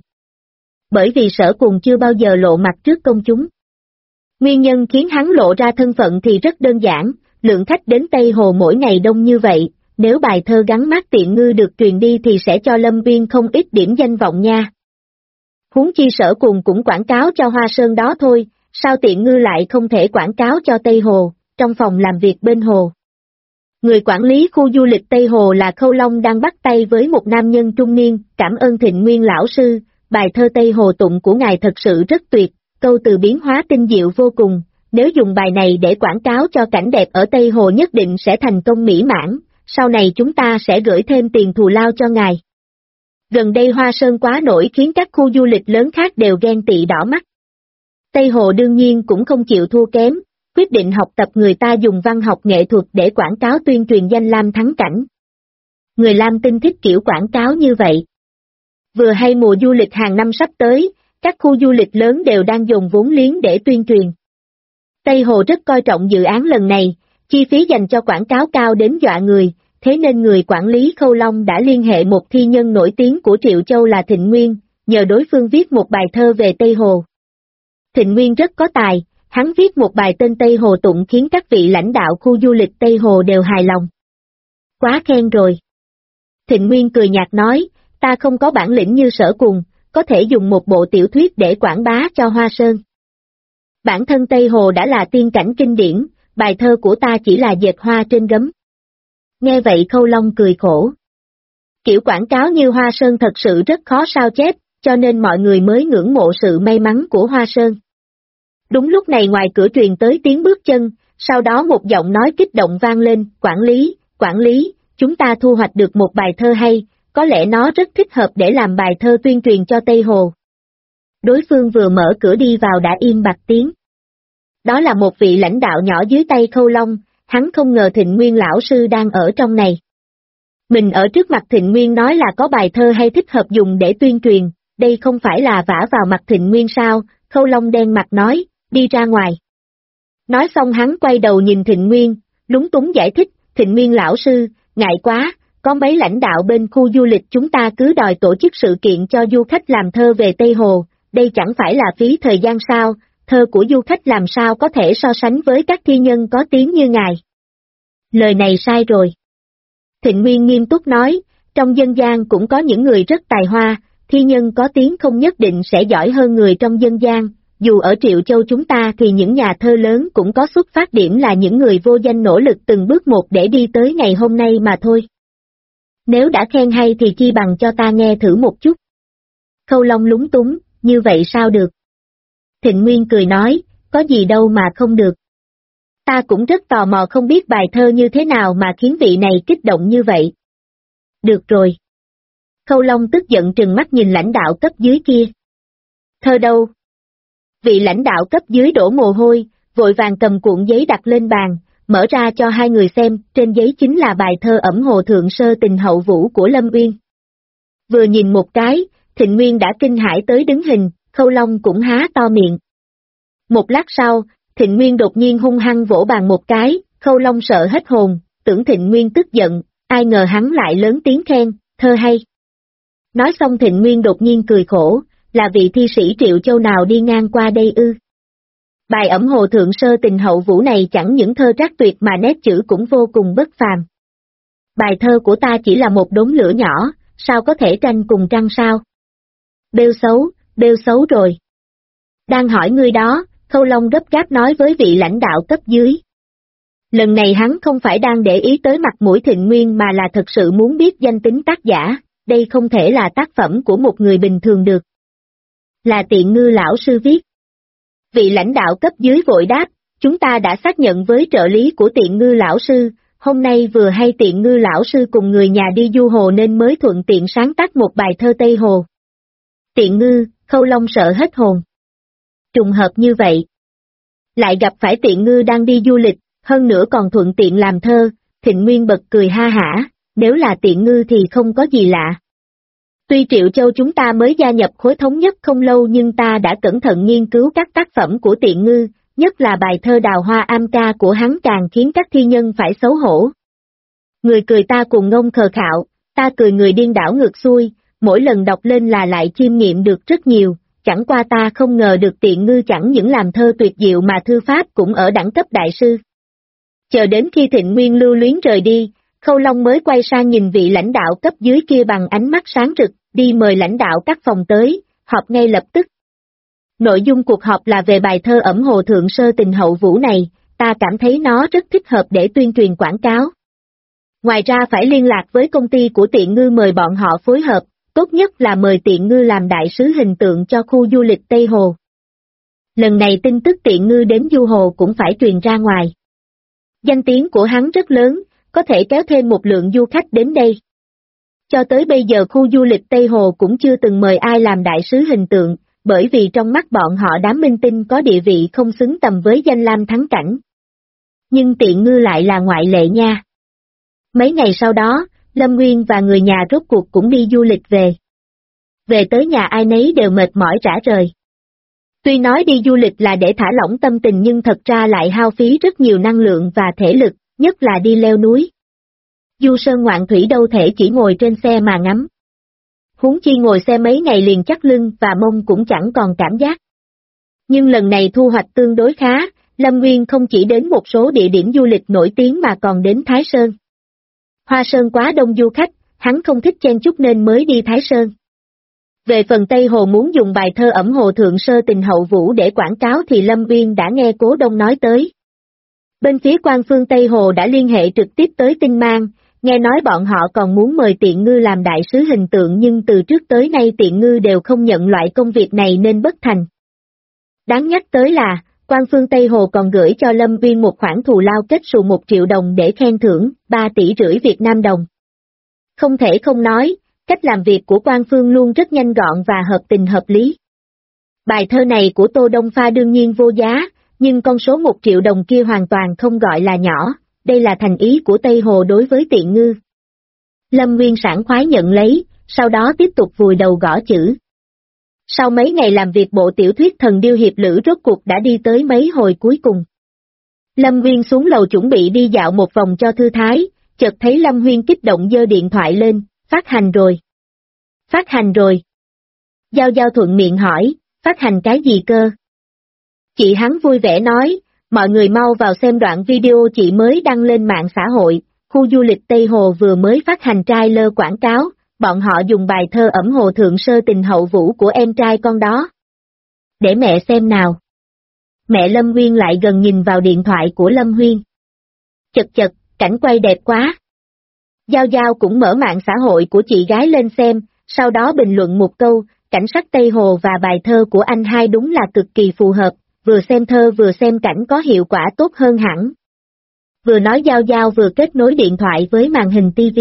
Bởi vì Sở Cuồng chưa bao giờ lộ mặt trước công chúng. Nguyên nhân khiến hắn lộ ra thân phận thì rất đơn giản, lượng khách đến Tây Hồ mỗi ngày đông như vậy, nếu bài thơ gắn mác Tiện Ngư được truyền đi thì sẽ cho Lâm Viên không ít điểm danh vọng nha. Huống chi Sở Cuồng cũng quảng cáo cho Hoa Sơn đó thôi, sao Tiện Ngư lại không thể quảng cáo cho Tây Hồ, trong phòng làm việc bên hồ. Người quản lý khu du lịch Tây Hồ là Khâu Long đang bắt tay với một nam nhân trung niên, cảm ơn Thịnh Nguyên lão sư, bài thơ Tây Hồ tụng của ngài thật sự rất tuyệt, câu từ biến hóa tinh diệu vô cùng, nếu dùng bài này để quảng cáo cho cảnh đẹp ở Tây Hồ nhất định sẽ thành công mỹ mãn, sau này chúng ta sẽ gửi thêm tiền thù lao cho ngài. Gần đây Hoa Sơn quá nổi khiến các khu du lịch lớn khác đều ghen tị đỏ mắt. Tây Hồ đương nhiên cũng không chịu thua kém, quyết định học tập người ta dùng văn học nghệ thuật để quảng cáo tuyên truyền danh lam thắng cảnh. Người Lam Tinh thích kiểu quảng cáo như vậy. Vừa hay mùa du lịch hàng năm sắp tới, các khu du lịch lớn đều đang dồn vốn liếng để tuyên truyền. Tây Hồ rất coi trọng dự án lần này, chi phí dành cho quảng cáo cao đến dọa người, thế nên người quản lý Khâu Long đã liên hệ một thi nhân nổi tiếng của Triệu Châu là Thịnh Nguyên, nhờ đối phương viết một bài thơ về Tây Hồ. Thịnh Nguyên rất có tài, hắn viết một bài tên Tây Hồ tụng khiến các vị lãnh đạo khu du lịch Tây Hồ đều hài lòng. Quá khen rồi. Thịnh Nguyên cười nhạt nói, ta không có bản lĩnh như Sở Cuồng, có thể dùng một bộ tiểu thuyết để quảng bá cho Hoa Sơn. Bản thân Tây Hồ đã là tiên cảnh kinh điển, bài thơ của ta chỉ là dệt hoa trên gấm. Nghe vậy Khâu Long cười khổ. Kiểu quảng cáo như Hoa Sơn thật sự rất khó sao chép, cho nên mọi người mới ngưỡng mộ sự may mắn của Hoa Sơn. Đúng lúc này ngoài cửa truyền tới tiếng bước chân, sau đó một giọng nói kích động vang lên, quản lý, chúng ta thu hoạch được một bài thơ hay, có lẽ nó rất thích hợp để làm bài thơ tuyên truyền cho Tây Hồ. Đối phương vừa mở cửa đi vào đã im bặt tiếng. Đó là một vị lãnh đạo nhỏ dưới tay Khâu Long, hắn không ngờ Thịnh Nguyên lão sư đang ở trong này. Mình ở trước mặt Thịnh Nguyên nói là có bài thơ hay thích hợp dùng để tuyên truyền, đây không phải là vả vào mặt Thịnh Nguyên sao, Khâu Long đen mặt nói, đi ra ngoài. Nói xong hắn quay đầu nhìn Thịnh Nguyên, lúng túng giải thích, Thịnh Nguyên lão sư, ngại quá, có mấy lãnh đạo bên khu du lịch chúng ta cứ đòi tổ chức sự kiện cho du khách làm thơ về Tây Hồ, đây chẳng phải là phí thời gian sao, thơ của du khách làm sao có thể so sánh với các thi nhân có tiếng như ngài. Lời này sai rồi. Thịnh Nguyên nghiêm túc nói, trong dân gian cũng có những người rất tài hoa, thi nhân có tiếng không nhất định sẽ giỏi hơn người trong dân gian, dù ở Triệu Châu chúng ta thì những nhà thơ lớn cũng có xuất phát điểm là những người vô danh nỗ lực từng bước một để đi tới ngày hôm nay mà thôi. Nếu đã khen hay thì chi bằng cho ta nghe thử một chút. Khâu Long lúng túng, như vậy sao được? Thịnh Nguyên cười nói, có gì đâu mà không được. Ta cũng rất tò mò không biết bài thơ như thế nào mà khiến vị này kích động như vậy. Được rồi. Khâu Long tức giận trừng mắt nhìn lãnh đạo cấp dưới kia. Thơ đâu? Vị lãnh đạo cấp dưới đổ mồ hôi, vội vàng cầm cuộn giấy đặt lên bàn, mở ra cho hai người xem, trên giấy chính là bài thơ Ẩm Hồ Thượng Sơ Tình Hậu Vũ của Lâm Uyên. Vừa nhìn một cái, Thịnh Nguyên đã kinh hãi tới đứng hình, Khâu Long cũng há to miệng. Một lát sau, Thịnh Nguyên đột nhiên hung hăng vỗ bàn một cái, Khâu Long sợ hết hồn, tưởng Thịnh Nguyên tức giận, ai ngờ hắn lại lớn tiếng khen, thơ hay. Nói xong Thịnh Nguyên đột nhiên cười khổ, là vị thi sĩ Triệu Châu nào đi ngang qua đây ư? Bài Ẩm Hồ Thượng Sơ Tình Hậu Vũ này chẳng những thơ trác tuyệt mà nét chữ cũng vô cùng bất phàm. Bài thơ của ta chỉ là một đốm lửa nhỏ, sao có thể tranh cùng trăng sao? Bêu xấu rồi. Đang hỏi ngươi đó, Khâu Long gấp gáp nói với vị lãnh đạo cấp dưới. Lần này hắn không phải đang để ý tới mặt mũi Thịnh Nguyên mà là thật sự muốn biết danh tính tác giả, đây không thể là tác phẩm của một người bình thường được. Là Tiện Ngư lão sư viết. Vị lãnh đạo cấp dưới vội đáp, chúng ta đã xác nhận với trợ lý của Tiện Ngư lão sư, hôm nay vừa hay Tiện Ngư lão sư cùng người nhà đi du hồ nên mới thuận tiện sáng tác một bài thơ Tây Hồ. Tiện Ngư, Khâu Long sợ hết hồn. Trùng hợp như vậy. Lại gặp phải Tiện Ngư đang đi du lịch, hơn nữa còn thuận tiện làm thơ, Thịnh Nguyên bật cười ha hả, nếu là Tiện Ngư thì không có gì lạ. Tuy Triệu Châu chúng ta mới gia nhập khối thống nhất không lâu nhưng ta đã cẩn thận nghiên cứu các tác phẩm của Tiện Ngư, nhất là bài thơ Đào Hoa Am Ca của hắn càng khiến các thi nhân phải xấu hổ. Người cười ta cùng ngông khờ khạo, ta cười người điên đảo ngược xuôi, mỗi lần đọc lên là lại chiêm nghiệm được rất nhiều, chẳng qua ta không ngờ được Tiện Ngư chẳng những làm thơ tuyệt diệu mà thư pháp cũng ở đẳng cấp đại sư. Chờ đến khi Thịnh Nguyên lưu luyến rời đi, Khâu Long mới quay sang nhìn vị lãnh đạo cấp dưới kia bằng ánh mắt sáng rực, đi mời lãnh đạo các phòng tới, họp ngay lập tức. Nội dung cuộc họp là về bài thơ Ẩm Hồ Thượng Sơ Tình Hậu Vũ này, ta cảm thấy nó rất thích hợp để tuyên truyền quảng cáo. Ngoài ra phải liên lạc với công ty của Tiện Ngư mời bọn họ phối hợp, tốt nhất là mời Tiện Ngư làm đại sứ hình tượng cho khu du lịch Tây Hồ. Lần này tin tức Tiện Ngư đến du hồ cũng phải truyền ra ngoài. Danh tiếng của hắn rất lớn, có thể kéo thêm một lượng du khách đến đây. Cho tới bây giờ khu du lịch Tây Hồ cũng chưa từng mời ai làm đại sứ hình tượng, bởi vì trong mắt bọn họ đám minh tinh có địa vị không xứng tầm với danh lam thắng cảnh. Nhưng Tiện Ngư lại là ngoại lệ nha. Mấy ngày sau đó, Lâm Nguyên và người nhà rốt cuộc cũng đi du lịch về. Về tới nhà ai nấy đều mệt mỏi rã rời. Tuy nói đi du lịch là để thả lỏng tâm tình nhưng thật ra lại hao phí rất nhiều năng lượng và thể lực, nhất là đi leo núi. Du sơn ngoạn thủy đâu thể chỉ ngồi trên xe mà ngắm. Huống chi ngồi xe mấy ngày liền chắc lưng và mông cũng chẳng còn cảm giác. Nhưng lần này thu hoạch tương đối khá, Lâm Nguyên không chỉ đến một số địa điểm du lịch nổi tiếng mà còn đến Thái Sơn. Hoa Sơn quá đông du khách, hắn không thích chen chúc nên mới đi Thái Sơn. Về phần Tây Hồ muốn dùng bài thơ Ẩm Hồ Thượng Sơ Tình Hậu Vũ để quảng cáo thì Lâm Nguyên đã nghe Cố Đông nói tới. Bên phía quan phương Tây Hồ đã liên hệ trực tiếp tới Tinh Mang, nghe nói bọn họ còn muốn mời Tiện Ngư làm đại sứ hình tượng nhưng từ trước tới nay Tiện Ngư đều không nhận loại công việc này nên bất thành. Đáng nhắc tới là, quan phương Tây Hồ còn gửi cho Lâm Nguyên một khoản thù lao kết xù 1 triệu đồng để khen thưởng, 3,5 tỷ Việt Nam đồng. Không thể không nói, cách làm việc của quan phương luôn rất nhanh gọn và hợp tình hợp lý. Bài thơ này của Tô Đông Pha đương nhiên vô giá, nhưng con số 1 triệu đồng kia hoàn toàn không gọi là nhỏ, đây là thành ý của Tây Hồ đối với Tiện Ngư. Lâm Nguyên sảng khoái nhận lấy, sau đó tiếp tục vùi đầu gõ chữ. Sau mấy ngày làm việc bộ tiểu thuyết Thần Điêu Hiệp Lữ rốt cuộc đã đi tới mấy hồi cuối cùng. Lâm Nguyên xuống lầu chuẩn bị đi dạo một vòng cho thư thái, chợt thấy Lâm Huyên kích động giơ điện thoại lên, phát hành rồi. Phát hành rồi. Giao Giao thuận miệng hỏi, phát hành cái gì cơ? Chị hắn vui vẻ nói, mọi người mau vào xem đoạn video chị mới đăng lên mạng xã hội, khu du lịch Tây Hồ vừa mới phát hành trailer quảng cáo, bọn họ dùng bài thơ Ẩm Hồ Thượng Sơ Tình Hậu Vũ của em trai con đó. Để mẹ xem nào. Mẹ Lâm Nguyên lại gần nhìn vào điện thoại của Lâm Huyên. Chật chật, cảnh quay đẹp quá. Giao Giao cũng mở mạng xã hội của chị gái lên xem, sau đó bình luận một câu, cảnh sắc Tây Hồ và bài thơ của anh hai đúng là cực kỳ phù hợp, vừa xem thơ vừa xem cảnh có hiệu quả tốt hơn hẳn. Vừa nói Giao Giao vừa kết nối điện thoại với màn hình TV.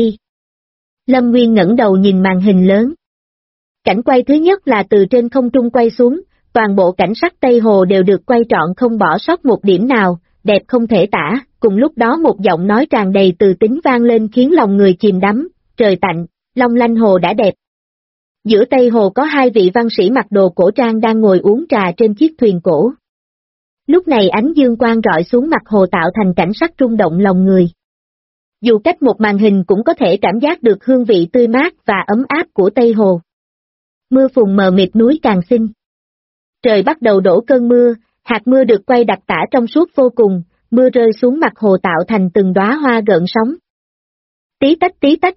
Lâm Nguyên ngẩng đầu nhìn màn hình lớn. Cảnh quay thứ nhất là từ trên không trung quay xuống, toàn bộ cảnh sắc Tây Hồ đều được quay trọn không bỏ sót một điểm nào, đẹp không thể tả, cùng lúc đó một giọng nói tràn đầy từ tính vang lên khiến lòng người chìm đắm, trời tạnh, long lanh hồ đã đẹp. Giữa Tây Hồ có 2 vị văn sĩ mặc đồ cổ trang đang ngồi uống trà trên chiếc thuyền cổ. Lúc này ánh dương quang rọi xuống mặt hồ tạo thành cảnh sắc rung động lòng người. Dù cách một màn hình cũng có thể cảm giác được hương vị tươi mát và ấm áp của Tây Hồ. Mưa phùn mờ mịt núi càng xinh. Trời bắt đầu đổ cơn mưa, hạt mưa được quay đặc tả trong suốt vô cùng, mưa rơi xuống mặt hồ tạo thành từng đóa hoa gợn sóng. Tí tách